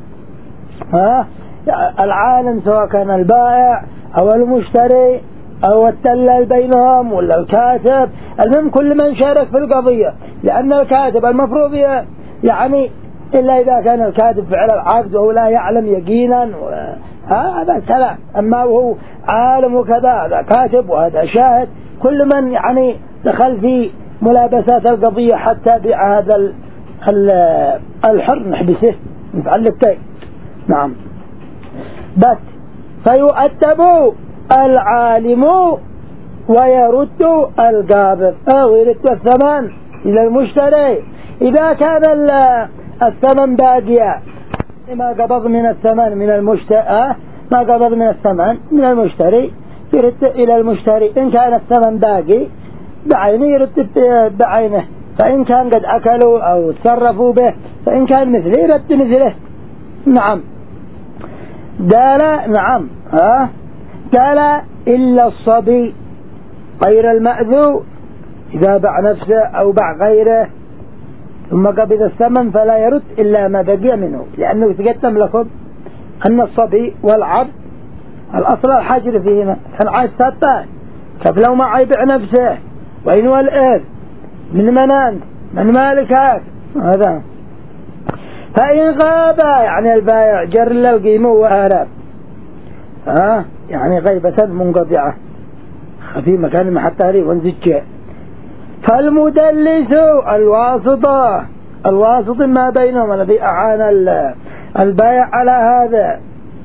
العالم سواء كان البائع أو المشتري أو التلال بينهم ولا الكاتب المهم كل من شارك في القضية لأن الكاتب المفروض يعني إلا إذا كان الكاتب فعل العقد وهو لا يعلم يقينا هذا الكلام. أما وهو عالم وكذا هذا كاتب وهذا شاهد كل من يعني دخل في ملابسات القضية حتى بيع هذا الحر نحبسه نفعل التاي. نعم بس فيؤدب العالم ويرد القابض أو يرد الثمن إلى المشتري إذا كان الثمن باقيا ما قبض من الثمن من المشتري ما قبض من الثمن من المشتري يرد إلى المشتري. إن كان الثمن باقي بعينه يرد بعينه فإن كان قد أكلوا أو تصرفوا به فإن كان مثله يرد مثله. نعم قال نعم قال إلا الصبي غير المأذو إذا باع نفسه أو باع غيره ثم قبض الثمن فلا يرد إلا ما بقي منه لأنه تقدم لكم أن الصبي والعبد الأصل الحجر فيهما كان عايز 16 كيف لو ما يبيع نفسه وإن هو الإذ من منان من مالكات هذا. فإن غاب يعني البائع جر القيمة وهرب يعني غيبة منقطعة في مكان محط تهريب ونزجه. فالمدلس الواسطة ما بينهم الذي أعان البائع على هذا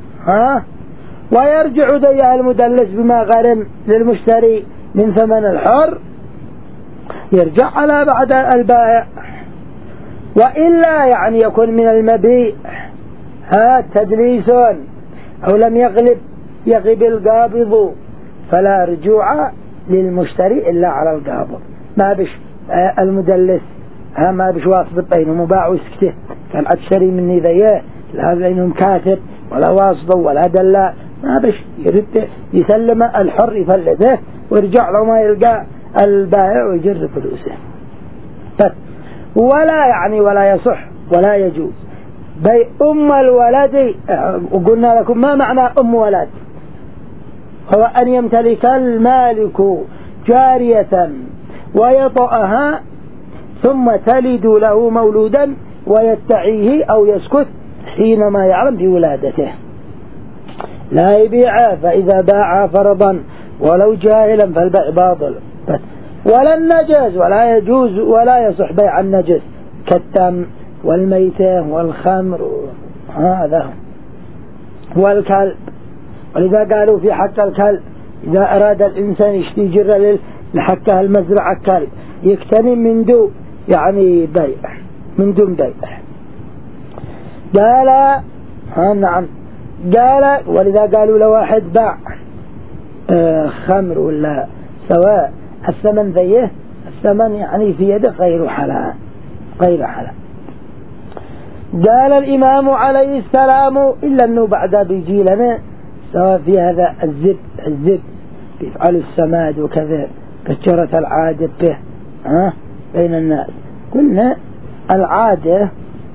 ويرجع ذي المدلس بما غرم للمشتري من ثمن الحر يرجع على بعد البائع. وإلا يعني يكون من المبيع تدليس أو لم يغب القابض فلا رجوع للمشتري إلا على القابض. ما بش المدلس ما بش واسط بينه مباع وسكته كان أتشتري مني ذيه لا بينهم كاتب ولا واسط ولا دلاء ما بش يرد يسلم الحر يفلته ويرجع له ما يلقى البائع ويجر فلوسه. ولا يصح ولا يجوز بيع الولد. وقلنا لكم ما معنى ولد؟ هو أن يمتلك المالك جارية ويطأها ثم تلد له مولودا ويتعيه أو يسكت حينما يعلم بولادته لا يبيع. فإذا باع فرضا ولو جاهلا فالبيع باطل. ولا النجس ولا يجوز ولا يصح بيع النجس كالتم والميتة والخمر هذا والكلب. ولذا قالوا في حق الكلب إذا أراد الإنسان يشتجر لحقها المزرعة كلب يكتني من دون يعني بيع من دون بيع. قال نعم قال ولذا قالوا لواحد باع خمر ولا سواء الثمن ذيه الثمن يعني في يده غير حلال. قال الإمام عليه السلام إلا أنه بعد بيجي لنا سواء في هذا الزب يفعل السماد وكذا كثرت العادة به بين الناس. قلنا العادة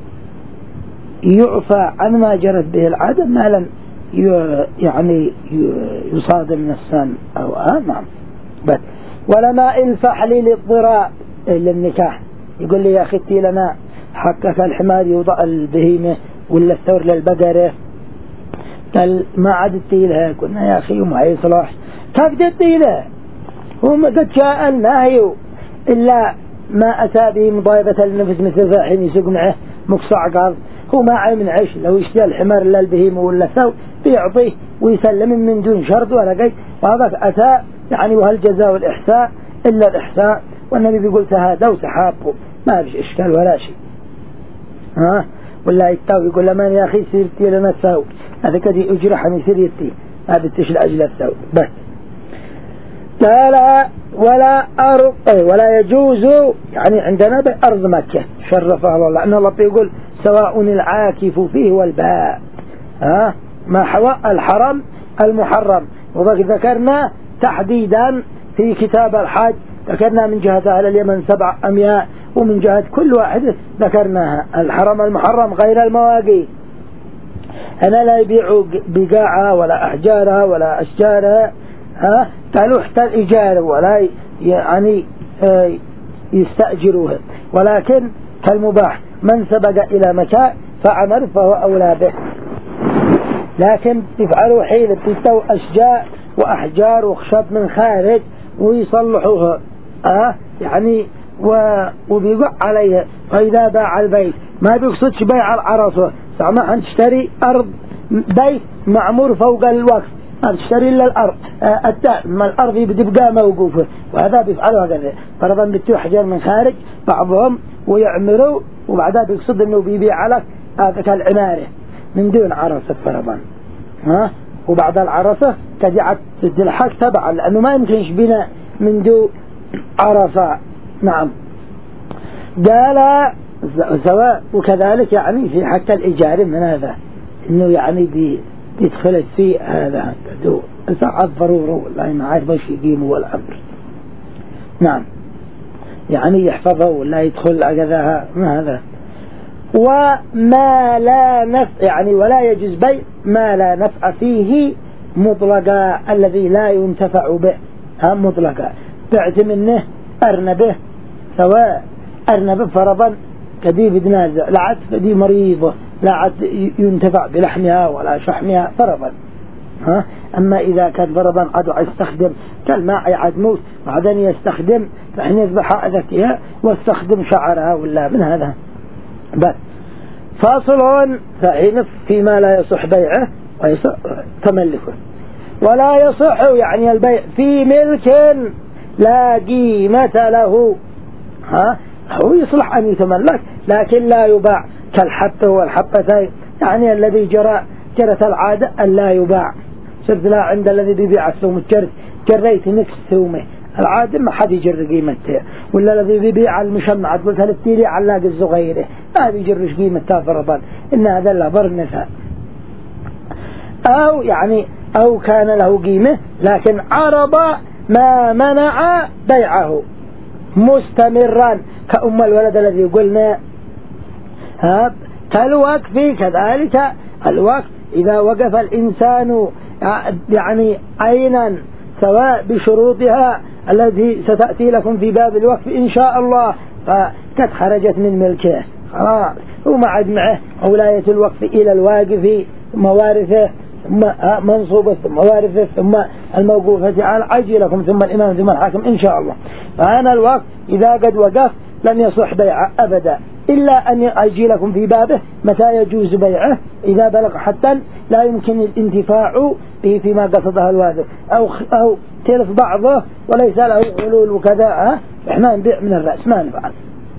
يعفى عن ما جرت به العادة ما لم يعني يصادم نفسا أو نعم. بس ولما الفحل للضراء للنكاح يقول لي يا أختي لنا حقك الحمار يوضع البهيمة ولا الثور للبقرة قال ما عاد تيلها. قلنا يا أخي وما يصلح كيف تيلها هو قد جاء النهي إلا ما أتى به مضايبة النفس مثل فاحين يسوق معه مقصع قال هو ما عين عيش لو يشتري الحمار لا البهيمة ولا الثور بيعطيه ويسلم من دون شرط ولا قيد. وهذا أتى يعني وهل جزاء الإحساء إلا الإحساء. والنبي بيقول تهادوا تحابوا ما فيش إشكال ولا شيء. ولا يتاو يقول لمن يا أخي سيرتي لنا الثور هذا كذي أجرحني سيرتي هذا تشل أجل الثور. بس قال ولا يجوز يعني عندنا بأرض مكة شرفها الله لأن الله بيقول سواء العاكف فيه والباء ما حوى الحرم المحرم. وذكرنا تحديدا في كتاب الحج ذكرنا من جهة أهل اليمن 7 أمياء ومن جهة كل واحد ذكرناها. الحرم المحرم غير المواقيت أنا لا يبيعوا بقاعها ولا أحجارها ولا أشجارها قالوا حتى الإجارة ولا يعني يستأجروها ولكن كالمباح من سبق إلى مكان فعمل فهو أولى به. لكن يفعلوا حين بتستوى أشجار وأحجار وخشب من خارج ويصلحوها يعني وبيقع عليها. فإذا باع البيت ما بيقصدش بيع العرصة سمح أن تشتري أرض بيت معمور فوق الوقف ما تشتري إلا الأرض ما الأرض بتبقى موقوفة. وهذا بيفعلوا هكذا فرضا بتو حجر من خارج بعضهم ويعمروا وبعدها بيقصد أنه بيبيع لك هذا كالعمارة من دون عرصة فرضا وبعد العرصة كجعت الحق تبعا لأنه ما يمكنش بناء من دون عرصة. نعم قال سواء. وكذلك يعني في حق الإيجار من هذا إنه يعني بيدخلت في هذا ساعات ضرورة والله ما عاد باش يقيموا الأمر. نعم يعني يحفظه ولا يدخل أجذاها ما هذا. وما لا نفع يعني ولا يجوز بيع ما لا نفع فيه مطلقا الذي لا ينتفع به مطلقا. بعت منه أرنبه سواء أرنبه فرضا كدي بدنازة لا عاد كدي مريضة لا عاد ينتفع بلحمها ولا شحمها فرضا. أما إذا كان فرضا عاد يستخدم كالماء عاد موت وبعدين يستخدم فحين يذبح ذاتها واستخدم شعرها ولا من هذا. بس فاصل فحين فيما لا يصح بيعه ويصح تملكه. ولا يصح يعني البيع في ملك لا قيمة له، هو يصلح أن يتملك لكن لا يباع كالحبة والحبتين، يعني الذي جرت العادة أن لا يباع. صرت لا عند الذي بيبيع الثوم جريت نفس ثومه، العادة ما حد يجر قيمته، ولا الذي بيبيع المشمع قلت هالتيلي علاق الصغيرة ما بيجرش قيمتها فرضا، إن هذا لا ضر النساء. أو كان له قيمة لكن عرض ما منع بيعه مستمرا كأم الولد الذي قلنا. كالوقف كذلك الوقف إذا وقف الإنسان يعني عينا سواء بشروطها التي ستأتي لكم في باب الوقف إن شاء الله، فقد خرجت من ملكه خلاص، وما عاد معه ولاية الوقف إلى الواقف ثم وارثه ثم منصوبة ثم وارثه ثم الموقوفة على عجلكم ثم الإمام ثم الحاكم إن شاء الله. فأنا الوقف إذا قد وقف لم يصح بيعه أبدا إلا أن يعجلكم في بابه متى يجوز بيعه إذا بلغ حتى لا يمكن الانتفاع به فيما قصدها الواجب أو تلف بعضه وليس له حلول وكذا، إحنا نبيع من الرأس ما نفعل.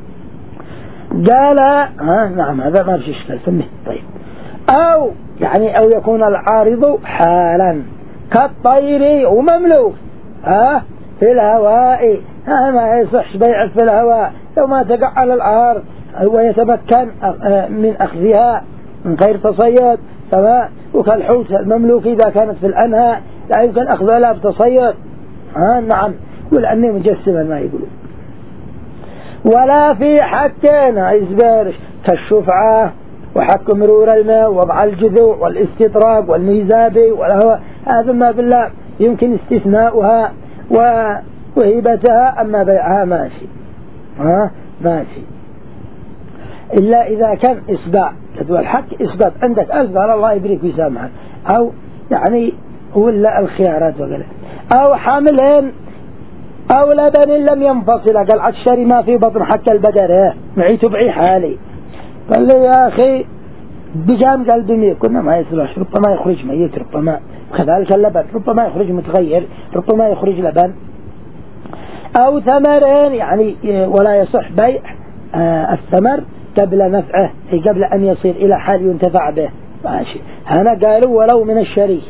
قال نعم هذا ما فيش إشكال سميه. طيب أو يكون العارض حالا كالطير ومملوك في الهواء، ما يصح بيع في الهواء لو ما تقع على الأرض ويتمكن من أخذها من غير تصيد سواء، وكالحوت المملوك إذا كانت في الأنهاء لا يمكن أخذها لا بتصيد نعم، ولأنه مجسما ما يقولون. ولا في حكين إزبارش كالشفعة وحك مرور الماء ووضع الجذوع والاستطراب والميزابي والهواء، هذا ما بالله يمكن استثناؤها وهبتها، أما بيعها ماشي ماشي إلا إذا كان إصباع كتوى الحق إصباع عندك أصبع الله يبريك ويسامحك، أو ولا الخيارات وقال أو حمل أو لبن لم ينفصل، قال عشري ما في بطن حتى البقرة معي تبعي حالي، قال لي يا أخي بجام قلبي مية كنا ما يصلح، ربما يخرج ميت ربما، كذلك اللبن ربما يخرج متغير ربما يخرج لبن. أو ثمرين ولا يصح بيع الثمر قبل نفعه، قبل أن يصير إلى حال ينتفع به ماشي. هنا قالوا ولو من الشري،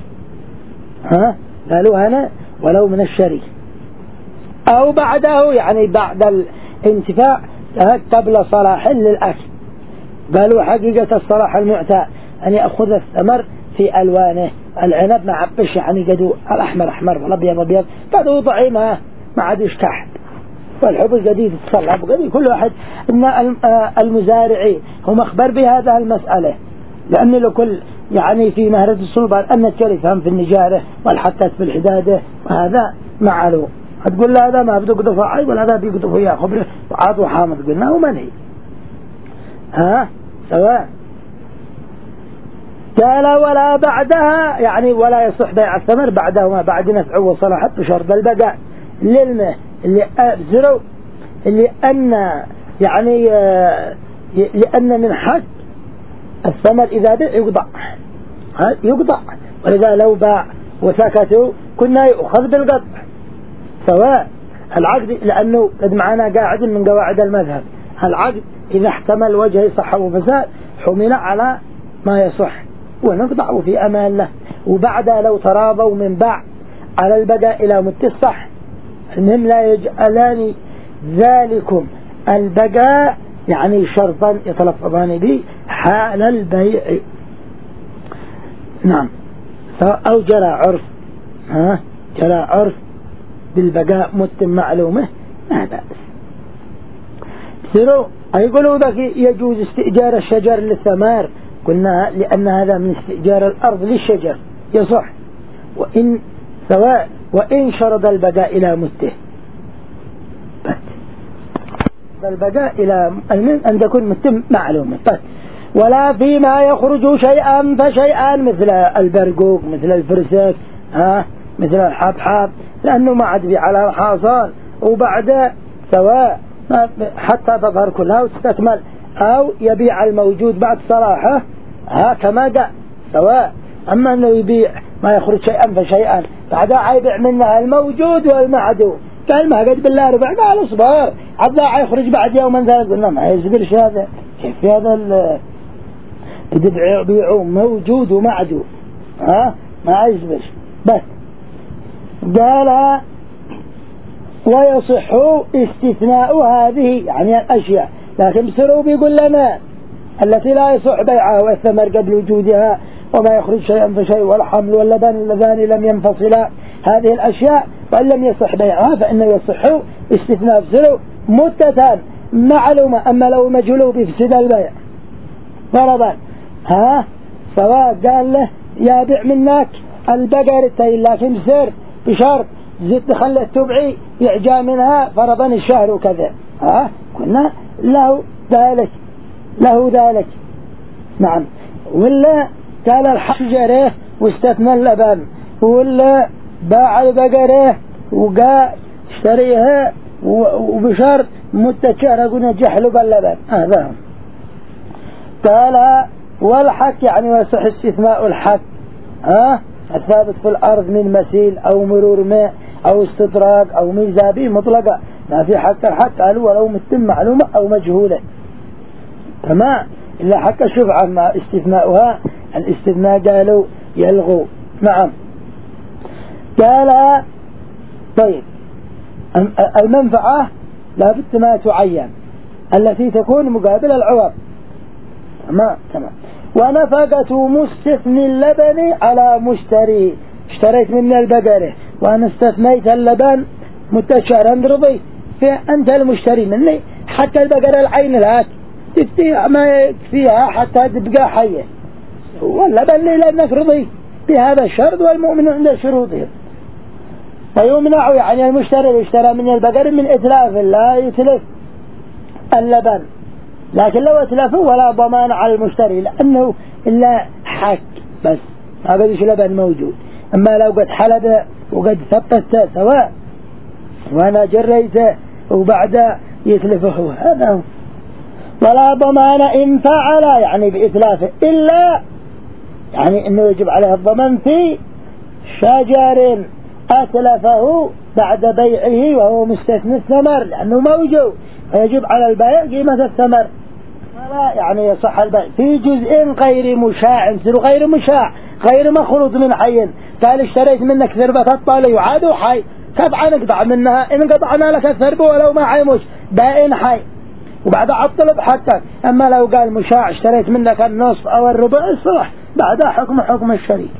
قالوا هنا ولو من الشري. أو بعده بعد الانتفاع قبل صلاح للأكل، قالوا حقيقة الصلاح المعتاد أن يأخذ الثمر في ألوانه، العنب مع بش قدو الأحمر أحمر والأبيض أبيض قدو طعيمها ما عاد يشكح، والحب الجديد تصلب قدي كل واحد. إن المزارعين هم أخبر بهذا المسألة، لأن لكل في مهرة السلطان أن التجار يفهم في النجارة والحتات في الحدادة، وهذا معلوم. هتقول له هذا ما بدك دفاعي ولا هذا بيقدر فيها خبره وعاطوا حامض، قلنا ومنهي سواء. قال ولا بعدها ولا يصح بيع الثمر بعدهما بعد نفعه وصلاحه بشرط البقاء للمه اللي أبزروا، لأن من حق الثمر إذا بيع يقطع، ولذا لو باع وسكتوا كنا يؤخذ بالقطع سواء. العقد لأنه قد معنا قاعد من قواعد المذهب، العقد إذا احتمل وجه صحة وفساد حمل على ما يصح ونقطع في أمان له، وبعد لو تراضوا من بعد على البقاء إلى متصح إنهم لا يجعلان ذلكم البقاء شرطا يتلفظان به حال البيع. نعم. أو جرى عرف جرى عرف بالبقاء متم معلومه ما بأس. سيروا يقولوا ذاك يجوز استئجار الشجر للثمار، قلنا لأن هذا من استئجار الأرض للشجر يصح، وإن سواء وإن شرط البقاء إلى مته، البقاء إلى أن تكون متم معلومة. ولا فيما يخرج شيئا فشيئا مثل البرقوق مثل الفرسك مثل الحبحب، لأنه ما عاد على حاصل وبعد سواء حتى تظهر كلها وتستكمل أو يبيع الموجود بعد صلاحه كما قال سواء. أما أنه يبيع ما يخرج شيئا فشيئا بعدها يبيع منها الموجود والمعدوم، قال ما قد بالله ربع، قال اصبر عبدا يخرج بعد يوما ثلاث، قلنا ما يزبرش هذا، كيف هذا بيعوا موجود ومعدوم ما يزبرش. بس قال ويصح استثناء هذه يعني الأشياء، لكن بسروا بيقول لنا التي لا يصح بيعها والثمر قبل وجودها وما يخرج شيئا فشيء والحمل واللبن اللذان لم ينفصلا، هذه الأشياء وإن لم يصح بيعها فإنه يصح استثناء بسروا مدة معلومة. أما لو مجلوب يفسد البيع فرضا سواء قال له يبيع منك البقرتين لكن بسر بشرط زد خلة تبعي يعجى منها فرضا الشهر وكذا قلنا له ذلك نعم. ولا قال الحجره واستثنى اللبن، ولا باع البقره وقال اشتريها وبشرط مدة شهر قلنا جحلوا باللبن هذا. قال والحك يعني ويصح استثناء الحك الثابت في الأرض من مسيل أو مرور ماء أو استطراق أو ميزابي مطلقة، ما في حق الحق قالوا ولو متم معلومة أو مجهولة تمام، إلا حق الشفعة مع استثناؤها الاستثناء قالوا يلغوا. نعم. قال طيب المنفعة لابد ما تعين التي تكون مقابل العوض تمام. ونفقة مستثني اللبن على مشتري، اشتريت مني البقرة وأنا استثنيت اللبن متشارا رضي فأنت المشتري مني حتى البقرة العين لك تفتيها ما يكفيها حتى تبقى حية، واللبن لي لأنك رضي بهذا الشرط والمؤمن عند شروطه. فيمنع يعني المشتري اللي اشترى من البقرة من إتلاف لا يتلف اللبن، لكن لو اتلفوا ولا ضمان على المشتري لأنه إلا حك بس ما قدش لبن موجود. أما لو قد حلب وقد ثبته سواء وأنا جريته وبعد يتلفه هذا هو. ولا ضمان إن فعل يعني بإتلافه إلا يعني إنه يجب عليه الضمان في شجر أتلفه بعد بيعه وهو مستثنى الثمر لأنه موجود فيجب على البائع قيمة الثمر. ولا يعني يصح البيع في جزء غير مشاع، غير مشاع غير مخلوط من حي، قال اشتريت منك ثربة الطالي وعاد حي كيف نقطع منها إن قطعنا لك الثربة ولو ما حيموش بائن حي وبعد عطلب حقك. أما لو قال مشاع اشتريت منك النصف أو الربع الصلح بعدها حكم الشريك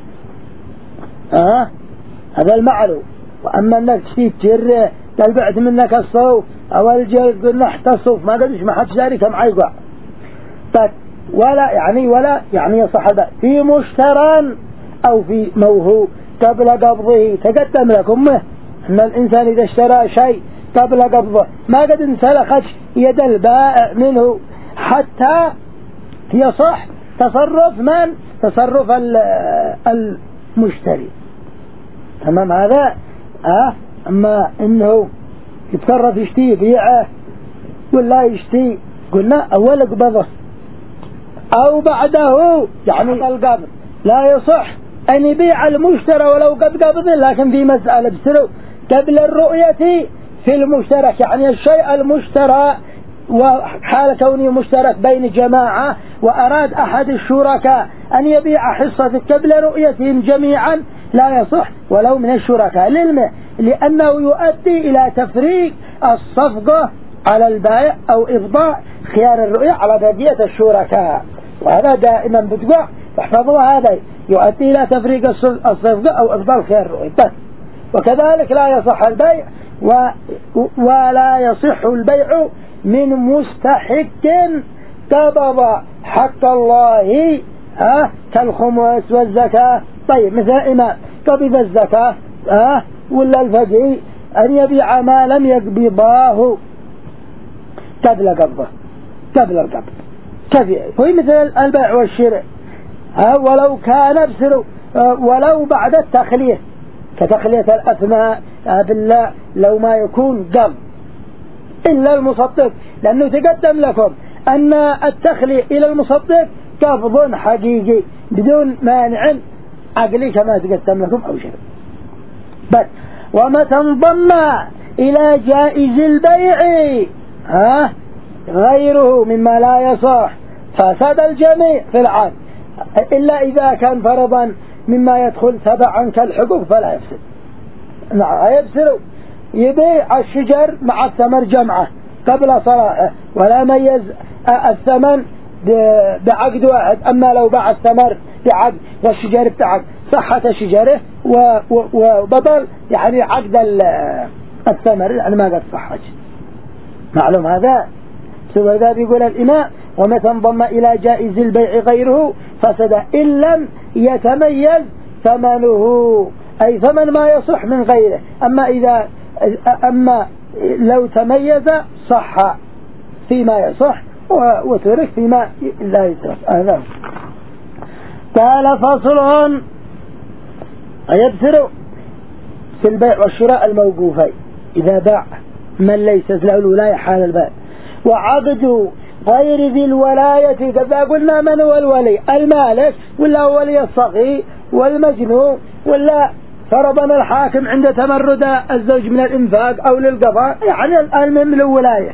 هذا المعلوم. وأما انك تجره قال بعت منك الصوف أو الجلد قلنا حتى الصوف ما قدش ما حدش ذلك كم عيقع ولا يعني يصح في مشترى أو في موهوب قبل قبضه. تقدم لكم أن الإنسان إذا اشترى شيء قبل قبضه ما قد انسلخت يد البائع منه حتى يصح تصرف المشتري تمام. هذا أما إنه يتصرف يشتي يبيعه ولا يشتي قلنا أول قبضه أو بعده يعني القبض لا يصح أن يبيع المشترى ولو قد قبضه، لكن في مسألة بسرو قبل الرؤية في المشترك يعني الشيء المشترى وحال كونه مشترك بين جماعة وأراد أحد الشركاء أن يبيع حصة قبل رؤيتهم جميعا لا يصح ولو من الشركاء لأنه يؤدي إلى تفريق الصفقة على البائع أو إفضاء خيار الرؤية على بقية الشركاء، وهذا دائما بتقع فاحفظوا هذا يؤدي إلى تفريق الصفقة أو إفضاء خيار الرؤية. وكذلك لا يصح البيع ولا يصح البيع من مستحق قبض حق الله كالخمس والزكاة. طيب مثل إمام قبض الزكاة ولا الفقيه أن يبيع ما لم يقبضاه قبل القبض كفي هو مثل البيع والشراء ولو كان بسر ولو بعد التخلية كتخلية الأثماء بالله لو ما يكون قبض إلا المصدق، لأنه تقدم لكم أن التخلي إلى المصدق قبض حقيقي بدون مانع عقلي كما تقسم لكم أو شيء. بس ومتى انضم إلى جائز البيع غيره مما لا يصح فساد الجميع في العقد، إلا إذا كان فرضا مما يدخل تبعا كالحقوق فلا يفسد. يبصر يبيع الشجر مع الثمر جمعه قبل صلاحه ولا ميز الثمن بعقد واحد. أما لو باع الثمر بعقد والشجر بعقد صحة شجره وبطل يعني عقد الثمر يعني ما قد صحت. معلوم هذا. سوى ذا بيقول الإمام ومتى انضم إلى جائز البيع غيره فسد إن لم يتميز ثمنه، أي ثمن ما يصح من غيره. أما لو تميز صح فيما يصح وترك فيما لا يترك. هذا قال فصل يبصر في البيع والشراء الموقوفين إذا باع من ليست له الولاية حال البيع وعقد غير ذي الولاية. كذا قلنا من هو الولي؟ المالك ولا ولي الصغير والمجنون ولا فرضنا الحاكم عند تمرد الزوج من الإنفاق أو للقضاء، يعني المهم له ولاية.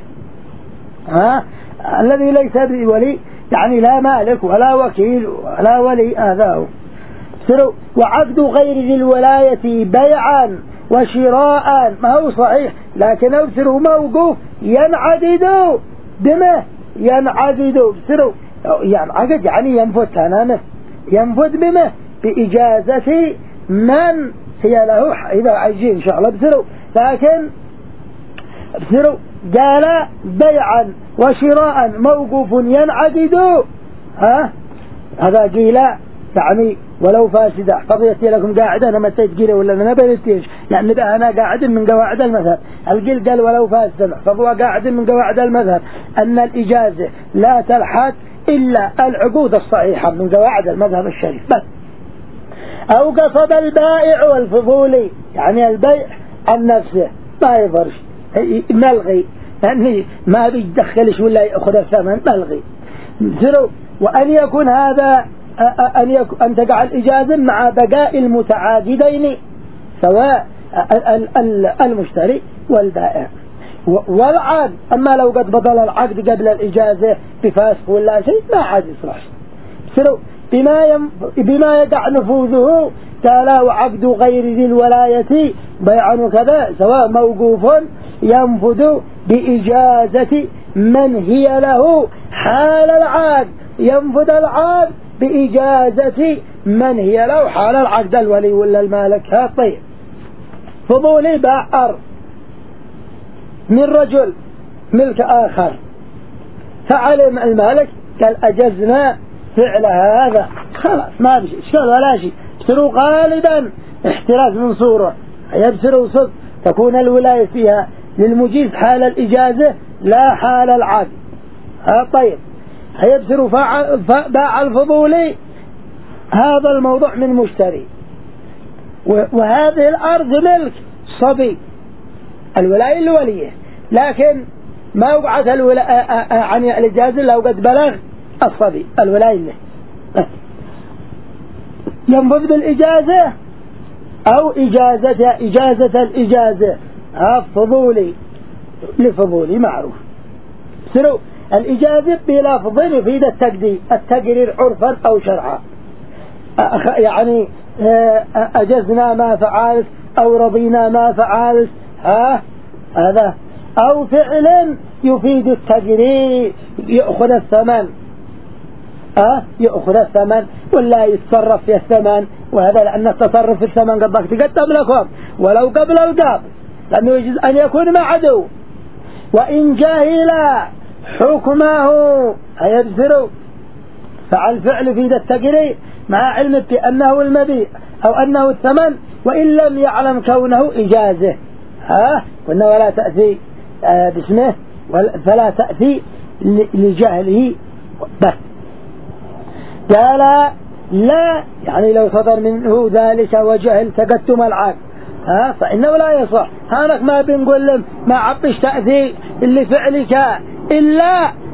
الذي ليس بولي يعني لا مالك ولا وكيل ولا ولي. هذا هو. وعقد غير ذي الولاية بيعا وشراء ما هو صحيح لكن أبصره موقوف ينعدد بما ينعدد. بصروا ينعقد يعني ينفذ تمامه ينفذ بما بإجازة من هي له إذا عايزين إن شاء الله. بصروا لكن بصروا قال بيعا وشراء موقوف ينعقد هذا قيل يعني ولو فاسدة. قضيتي لكم قاعدة أنا ما تجيله ولا أنا بريتيش يعني بقى أنا قاعد من قواعد المذهب. القيل قال ولو فاسدة فهو قاعد من قواعد المذهب أن الإجازة لا تلحق إلا العقود الصحيحة من قواعد المذهب الشريف بس. أو قصد البائع والفضولي يعني البيع عن نفسه ما يضرش ملغي يعني ما بيدخلش ولا يأخذ الثمن ملغي. وأن يكون هذا أن تقع الإجازة مع بقاء المتعاقدين سواء المشتري والبائع والعقد. أما لو قد بطل العقد قبل الإجازة بفاسق ولا شيء ما عاد يصلح. بما يقع نفوذه قال وعقد غير ذي الولاية بيعا وكذا سواء موقوف ينفذ بإجازة من هي له حال العقد. ينفذ العقد بإجازة من هي له حال العقد الولي ولا المالك. طيب فضولي باع أرض من رجل ملك آخر فعلم المالك قال أجزنا فعل هذا خلاص ما بشي شغل ولا شيء. بصروا غالبا احتراز من صورة يبصروا صد تكون الولاية فيها للمجيز حال الإجازة لا حال العقد. طيب هيبصروا باع الفضولي هذا الموضوع من مشتري وهذه الأرض ملك صبي الولاية الولية لكن ما وقعت عن الإجازة لو قد بلغ الصبي الولاية له ينفذ بالإجازة أو إجازة الإجازة فضولي لفضولي معروف. سلو الإجازة بلفظ يفيد التقرير عرفا أو شرعا يعني أجزنا ما فعلت أو رضينا ما فعلت هذا أو فعل يفيد التقرير يأخذ الثمن يأخذ الثمن ولا يتصرف في الثمن. وهذا لأن التصرف في الثمن قد تقدم لكم ولو قبل القبض لأنه يجوز أن يكون مع عدو. وإن جاهل حكمه هيبصروا فعل فعل في التقرير مع علم بأنه المبيع أو أنه الثمن وإن لم يعلم كونه إجازة قلنا ولا تأتي باسمه فلا تأتي لجهله بس. قال لا يعني لو صدر منه ذلك وجهل تقدم العقد فإنه لا يصح. هانك ما بنقول لهم ما عبش تأتي اللي فعلك إلا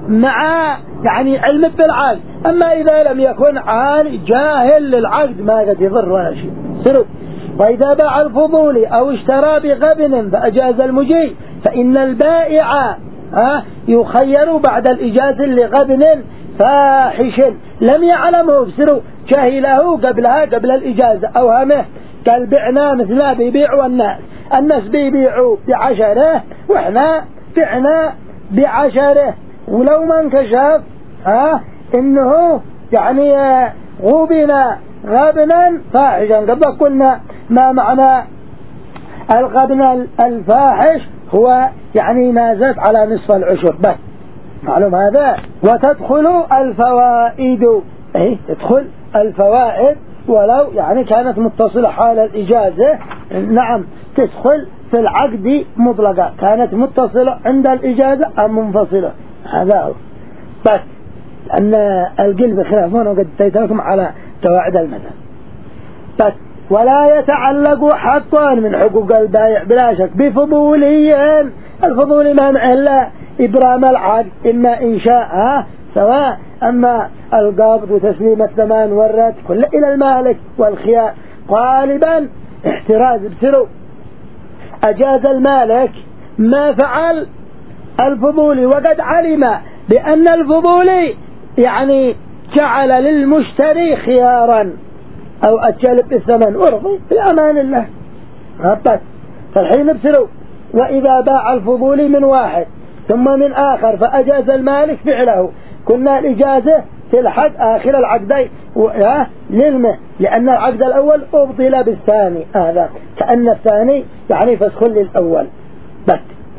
مع يعني علم بالعقد. أما إذا لم يكن جاهل للعقد ما قد يضر ولا شيء. وإذا باع الفضول أو اشترى بغبن فأجاز المجي فإن البائع يخير بعد الإجازة لغبن فاحش لم يعلمه جاهله قبل الإجازة أوهمه. قال بعنا مثلا بيبيعوا الناس بيبيعوا ب10 وإحنا بعنا ب10 ولو ما انكشف إنه يعني غبنا غبنا فاحشا. قبل قلنا ما معنى الغبن الفاحش هو يعني ما زاد على نصف العشر بس معلوم هذا. وتدخل الفوائد تدخل الفوائد ولو يعني كانت متصلة حال الإجازة. نعم تدخل في العقد مطلقة كانت متصلة عند الإجازة أم منفصلة. هذا هو بس لأن القلب خلافون وقد تيتلكم على قواعد المذهب بس. ولا يتعلق حق من حقوق البائع بلا شك بفضوليين. الفضول ما معنى إلا إبرام العقد إما إنشاء سواء. أما القبض وتسليم الثمان والرد كل إلى المالك والخيار غالبا احتراز بسرو. أجاز المالك ما فعل الفضولي وقد علم بأن الفضولي يعني جعل للمشتري خيارا أو أجل بالثمن أرضي بأمان الله بس. فالحين بسرو. وإذا باع الفضولي من واحد ثم من آخر فأجاز المالك فعله كنا الإجازة في الحد آخر العقدين للمه لأن العقد الأول أبطل بالثاني. هذا كأن الثاني يعني فسخ للأول بس.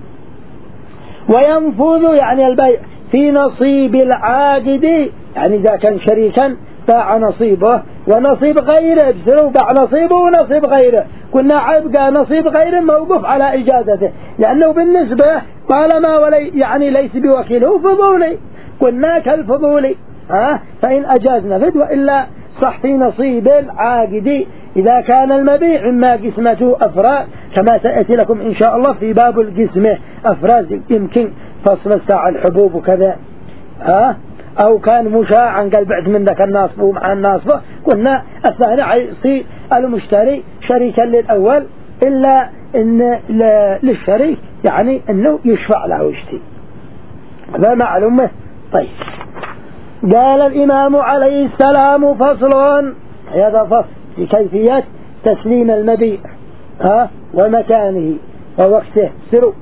وينفذ يعني البيع في نصيب العاقد يعني إذا كان شريكا باع نصيبه ونصيب غيره بسرو باع نصيبه ونصيب غيره. كنا عبقى نصيب غيره موقف على إجازته لأنه بالنسبة طالما ولي يعني ليس بوكيله فضولي كنا كالفضولي فإن أجازنا فد وإلا صح في نصيب العاقد إذا كان المبيع ما قسمته أفراد كما سأتي لكم إن شاء الله في باب القسمة أفراد يمكن فصل الساعة الحبوب وكذا أو كان مشاعا قال بعد من ذاك الناصب مع الناصبة كنا الثاني يصير المشتري شريكا للأول إلا إن للشريك يعني إنه يشفع له ويشتي. هذا معلومة. طيب قال الإمام عليه السلام فصل. هذا فصل في كيفية تسليم المبيع ومكانه ووقته سرو.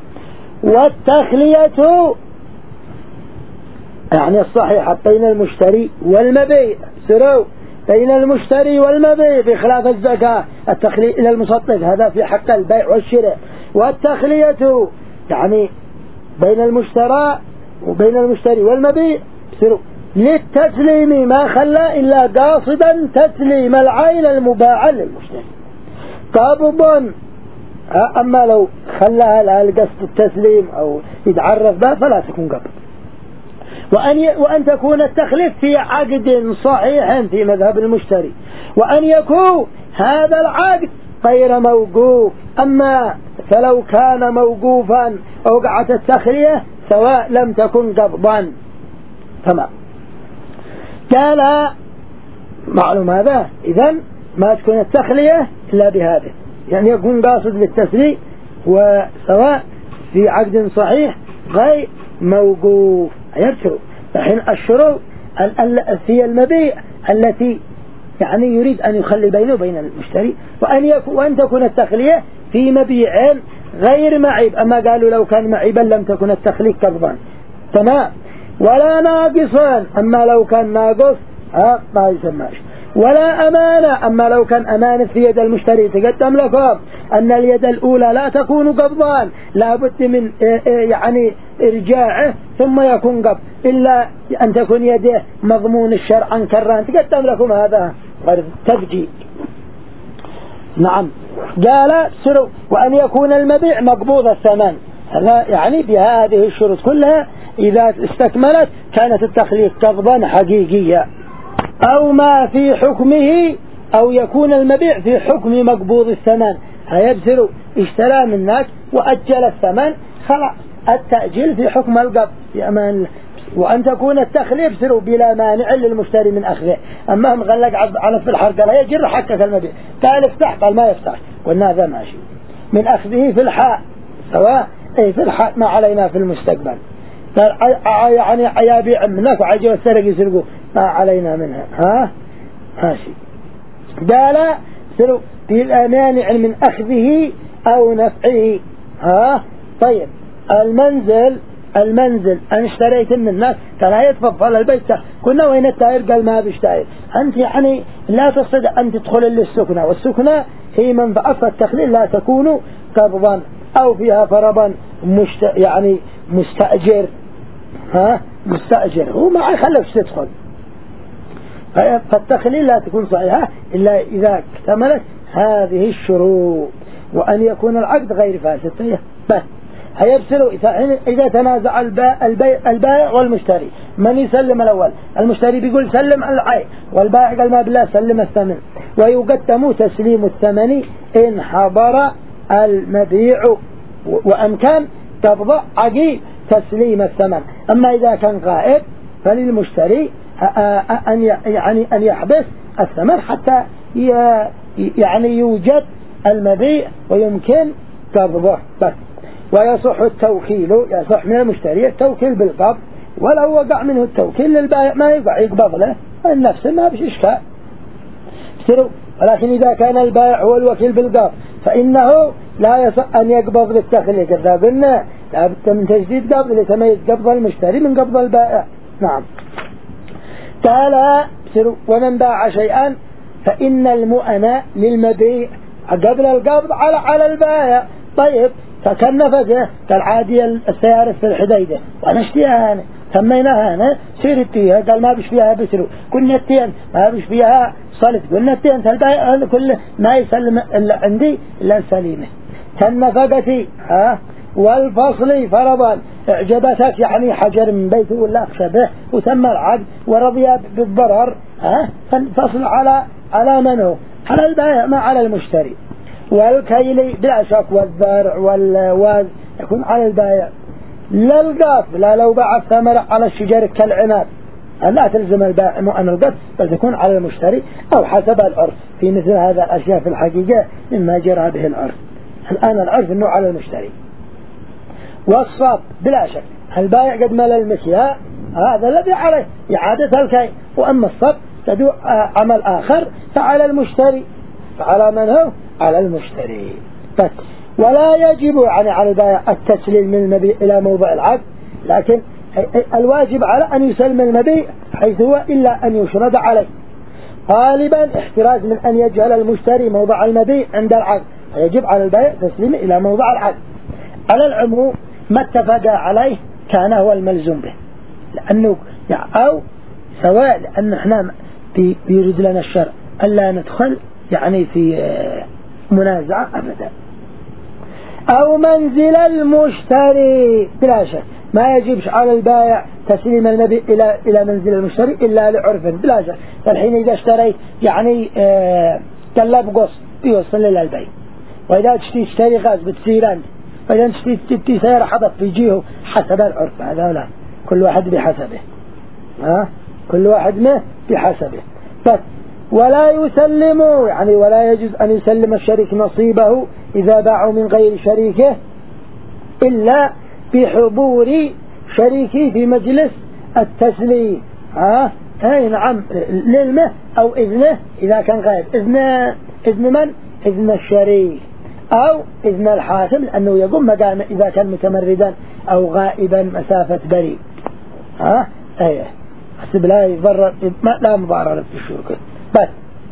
والتخلية يعني الصحيح بين المشتري والمبيع سرو بين المشتري والمبيع بخلاف الزكاة التخلية إلى المصدق هذا في حق البيع والشراء. والتخلية يعني بين المشترى وبين المشتري والمبيع سرو للتسليم ما خلى إلا قاصدا تسليم العين المباعة للمشتري قابضا. أما لو خلاها لها القصد التسليم أو يتعرف بها فلا تكون قابض. وأن تكون التخليف في عقد صحيح في مذهب المشتري وأن يكون هذا العقد غير موقوف. أما فلو كان موقوفا وقعت التخلية سواء لم تكن قبضا. تمام. قال معلوم هذا إذن ما تكون التخلية إلا بهذا يعني يكون قاصد بالتسليم وسواء في عقد صحيح غير موقوف. يبشروا الحين الشروط في المبيع التي يعني يريد أن يخلي بينه وبين المشتري وأن تكون التخلية في مبيع غير معيب. أما قالوا لو كان معيبا لم تكن التخلية كذبا. تمام. ولا ناقصا أما لو كان ناقص ما يسماش. ولا أمانة أما لو كان أمانة في يد المشتري. تقدم لكم أن اليد الأولى لا تكون قبضان لا بد من يعني إرجاعه ثم يكون قبض إلا أن تكون يده مضمون الشرع كران. تقدم لكم هذا غير تفجير. نعم. قال سرو وأن يكون المبيع مقبوض الثمن. هذا يعني بهذه الشروط كلها إذا استكملت كانت التخلية قبضا حقيقية. أو ما في حكمه أو يكون المبيع في حكم مقبوض الثمن. هيبسروا اشترى منك وأجل الثمن خلاص التأجيل في حكم القبض في أمان وأن تكون التخليف سروا بلا مانع للمشتري من أخذه. أما هم غلق على في الحرق قال يجر حقك المبيع، قال افتح قال ما يفتح، قلنا هذا ماشي. من أخذه في الحال سواء أي في الحال ما علينا في المستقبل، يعني يبيع منك وعجوا السرق يسرقوا ما علينا منها. ماشي. قال سروا بلا مانع من أخذه أو نفعه. طيب المنزل أنا اشتريت من الناس كان يتفضل البيت، كنا وين التاير قال ما بيشتري. أنت يعني لا تستطيع أن تدخل للسكنة، والسكنة هي منفعة التخليل لا تكون قبضا أو فيها فرضا يعني مستأجر. مستأجر هو ما يخلفش تدخل، فالتخليل لا تكون صحيحة إلا إذا اكتملت هذه الشروط، وأن يكون العقد غير فاسد. بس هيبسلوا إذا تنازع البائع والمشتري من يسلم الأول. المشتري بيقول سلم العين، والبائع قال ما بالله سلم الثمن، ويقدم تسليم الثمن إن حضر المبيع وأمكان قبض عقيب تسليم الثمن. أما إذا كان غائب فللمشتري أن يحبس الثمن حتى يعني يوجد المبيع ويمكن قبضه بس. ويصح التوكيل، يصح من المشتري التوكيل بالقبض، ولو وقع منه التوكيل للبائع ما يقبض له النفس ما بش إشكال. ولكن إذا كان البائع هو الوكيل بالقبض فإنه لا يصح أن يقبض بالتخلية، كذا قلنا لا بد من تجديد قبض لتميز قبض المشتري من قبض البائع. نعم. قال ومن باع شيئا فإن المؤنة للمبيع قبل القبض على البائع. طيب فكان نفسه كالعادية السيارة في الحديدة وأنا اشتيها أنا سميناها أنا سيرت فيها قال ما بش فيها بسرو، كنا التين ما بش فيها صلت، قلنا التين البائع كله ما يسلم إلا عندي إلا السليمة. كالنفقة والفصل فرضا اعجبتك يعني حجر من بيته ولا أخشبه وتم العقد ورضي بالضرر فالفصل على من هو؟ على البائع ما على المشتري. والكيل بلا شك والزرع والواز يكون على البائع. لا القط لا لو باع الثمرة على الشجر كالعناب لا تلزم البائع مؤن القط بل تكون على المشتري أو حسب العرف. في مثل هذا الأشياء في الحقيقة مما جرى به العرف. الآن العرف أنه على المشتري. والصاب بلا شك البائع قد مال المكياء هذا الذي عليه إعادة الكي، وأما الصب تدو عمل آخر فعلى المشتري. فعلى من هو؟ على المشتري بس. ولا يجب يعني على البائع التسليم من المبيع إلى موضع العقد، لكن الواجب على أن يسلم المبيع حيث هو إلا أن يشرد عليه. غالبا احتراز من أن يجهل المشتري موضع المبيع عند العقد، فيجب على البائع تسليمه إلى موضع العقد. على العموم ما اتفق عليه كان هو الملزوم به، لأنه أو سواء لأن احنا بيريد لنا الشرع ألا ندخل يعني في منازعة أبدا. أو منزل المشتري بلا شك ما يجبش على البائع تسليم المبيع إلى منزل المشتري إلا لعرف بلا شك. فالحين إذا اشتريت يعني كلاب قص بيوصل إلى البيت، وإذا تشتري غاز بتصير أنت، وإذا تشتري سيارة حضر بيجيه حسب العرف. هذا لا، كل واحد بحسبه كل واحد ما بحسبه بس. ولا يسلم يعني ولا يجوز أن يسلم الشريك نصيبه إذا باعوا من غير شريكه إلا بحضور شريكه في مجلس التسليم. أي نعم للمه أو إذنه إذا كان غير إذن من؟ إذن الشريك أو إذن الحاكم، لأنه يقوم مقام إذا كان متمردا أو غائبا مسافة بريء. أيه حسب لا يضرر لا مضاررة في الشركة بس.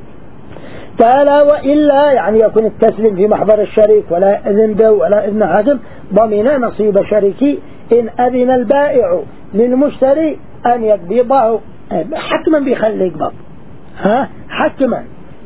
قال وإلا يعني يكون التسليم في محضر الشريك ولا إذن به ولا إذن حاكم ضمن نصيب شريكي إن أذن البائع للمشتري أن يقبضه حتما بيخلي يقبض حتما.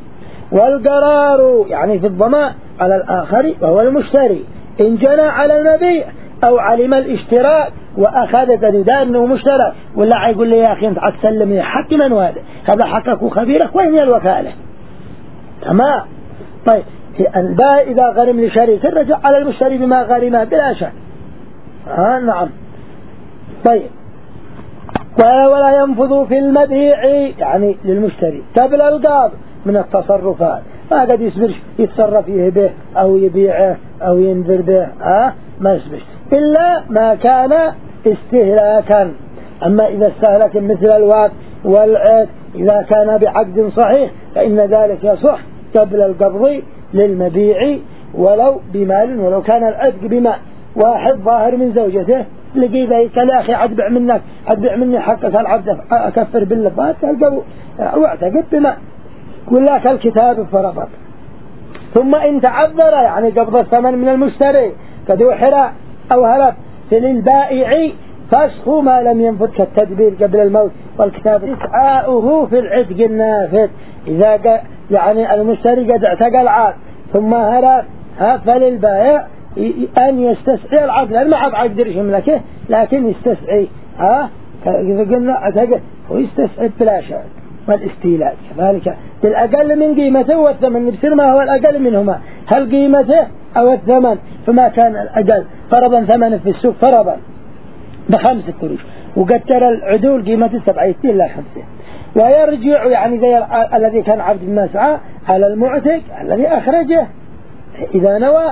والقرار يعني في الضمان على الآخر وهو المشتري إن جنى على المبيع أو علم الاشتراك وأخذت النداء أنه مشترك ولا يقول لي يا أخي أنت تسلمني حتما، هذا حقك وخبيرك وين هي الوكالة؟ تمام. طيب البائع إذا غرم لشريك رجع على المشتري بما غرمه بلا شك. نعم. طيب ولا ينفذ في المبيع يعني للمشتري قبل القبض من التصرفات، ما قد يصبرش يتصرف فيه به أو يبيعه أو ينذر به، ما يصبرش إلا ما كان استهلاكا. أما إذا استهلك مثل الوقت والعتق إذا كان بعقد صحيح فإن ذلك يصح قبل القبض للمبيع ولو بمال، ولو كان العتق بمال. واحد ظاهر من زوجته لقي ذلك يا أخي أتبع منك أتبع مني حقك العبد أكفر باللبات واعتقد بمال ولا كالكتاب فربط. ثم إن تعذر يعني قبض الثمن من المشتري قد وحر أو هرب فللبائع فسخ ما لم ينفذ كالتدبير قبل الموت والكتاب إسعاؤه في العتق النافذ. إذا يعني المشتري قد اعتق العقد ثم هرب فللبائع أن يستسعي العقد، لأن ما عقد يملكه لكن يستسعي إذا قلنا اعتق ويستسعي بلا شك والاستيلاء كذلك بالأقل من قيمته والثمن يبصر ما هو الأقل منهما، هل قيمته أو الثمن. فما كان الأقل فرضا ثمن في السوق فرضا ب5 قروش وقد ترى العدول قيمته 7 إلا 5، ويرجع يعني زي الذي كان عبد المسعى على المعتق الذي أخرجه إذا نوى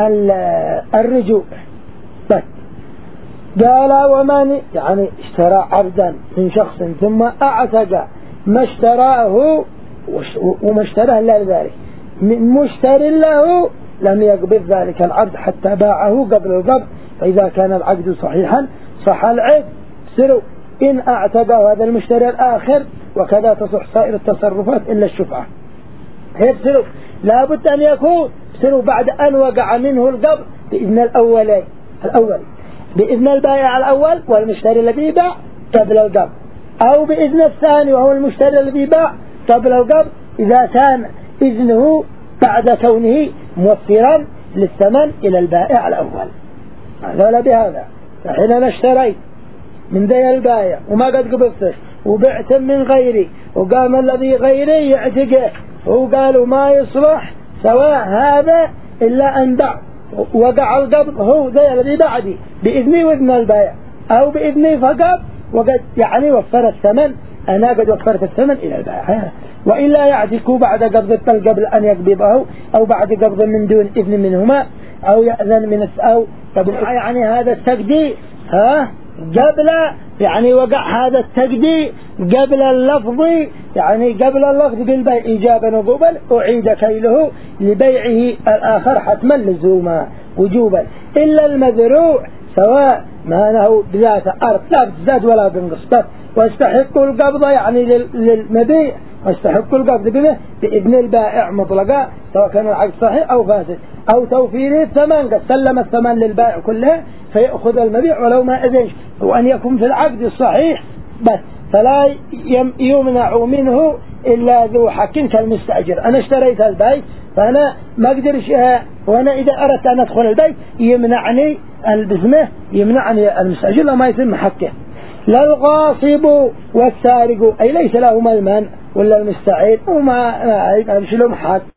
الرجوع. بس قال ومن يعني اشترى عبدا من شخص ثم أعتق ما اشتراه وما اشتراه إلا لذلك من مشتر له لم يقبض ذلك العبد حتى باعه قبل القبض، فإذا كان العقد صحيحا صح العقد سروا إن أعتقه هذا المشتري الآخر، وكذا تصح سائر التصرفات إلا الشفعة. سروا لابد أن يكون سروا بعد أن وقع منه القبض بإذن الأول بإذن البائع الأول والمشتري الذي باع قبل القبض، أو بإذن الثاني وهو المشتري الذي باع قبل القبض إذا كان إذنه بعد كونه موفرا للثمن إلى البائع الأول. هذا بهذا فحين أنا اشتريت من ذي البائع وما قد قبضته وبعت من غيري وقام الذي غيري يعتقه وقالوا ما يصلح سواء هذا إلا أن دع وقع القبض هو ذي الذي بعدي بإذني وإذن البائع أو بإذني فقط وقد يعني وفر الثمن، أنا قد وفرت الثمن إلى البائع، وإلا يعتقوا بعد قبض قبل أن يقبضه أو بعد قبض من دون إذن منهما أو يأذن من أو يعني هذا التقدير قبل يعني وقع هذا التقدير قبل اللفظ يعني قبل اللفظ بالبيع إيجابا وقبل أعيد كيله لبيعه الآخر حتما لزوما وجوبا إلا المذروع سواء ما له بذات أرض لا بتزداد ولا بنقص واستحق القبض يعني للمبيع واستحق القبض به بإذن البائع مطلقا سواء كان العقد صحيح أو فاسد أو توفير الثمن قد سلم الثمن للبائع كله فيأخذ المبيع ولو ما أذنش، وأن يكون في العقد الصحيح بس فلا يمنع منه إلا ذو حق كالمستأجر. أنا اشتريت البيت فأنا ما أقدرش وأنا إذا أردت أن أدخل البيت يمنعني البزمة يمنعني المستأجر لما يتم حقه. لا الغاصب والسارق أي ليس لهما المنع ولا المستعيد وما لهم حق.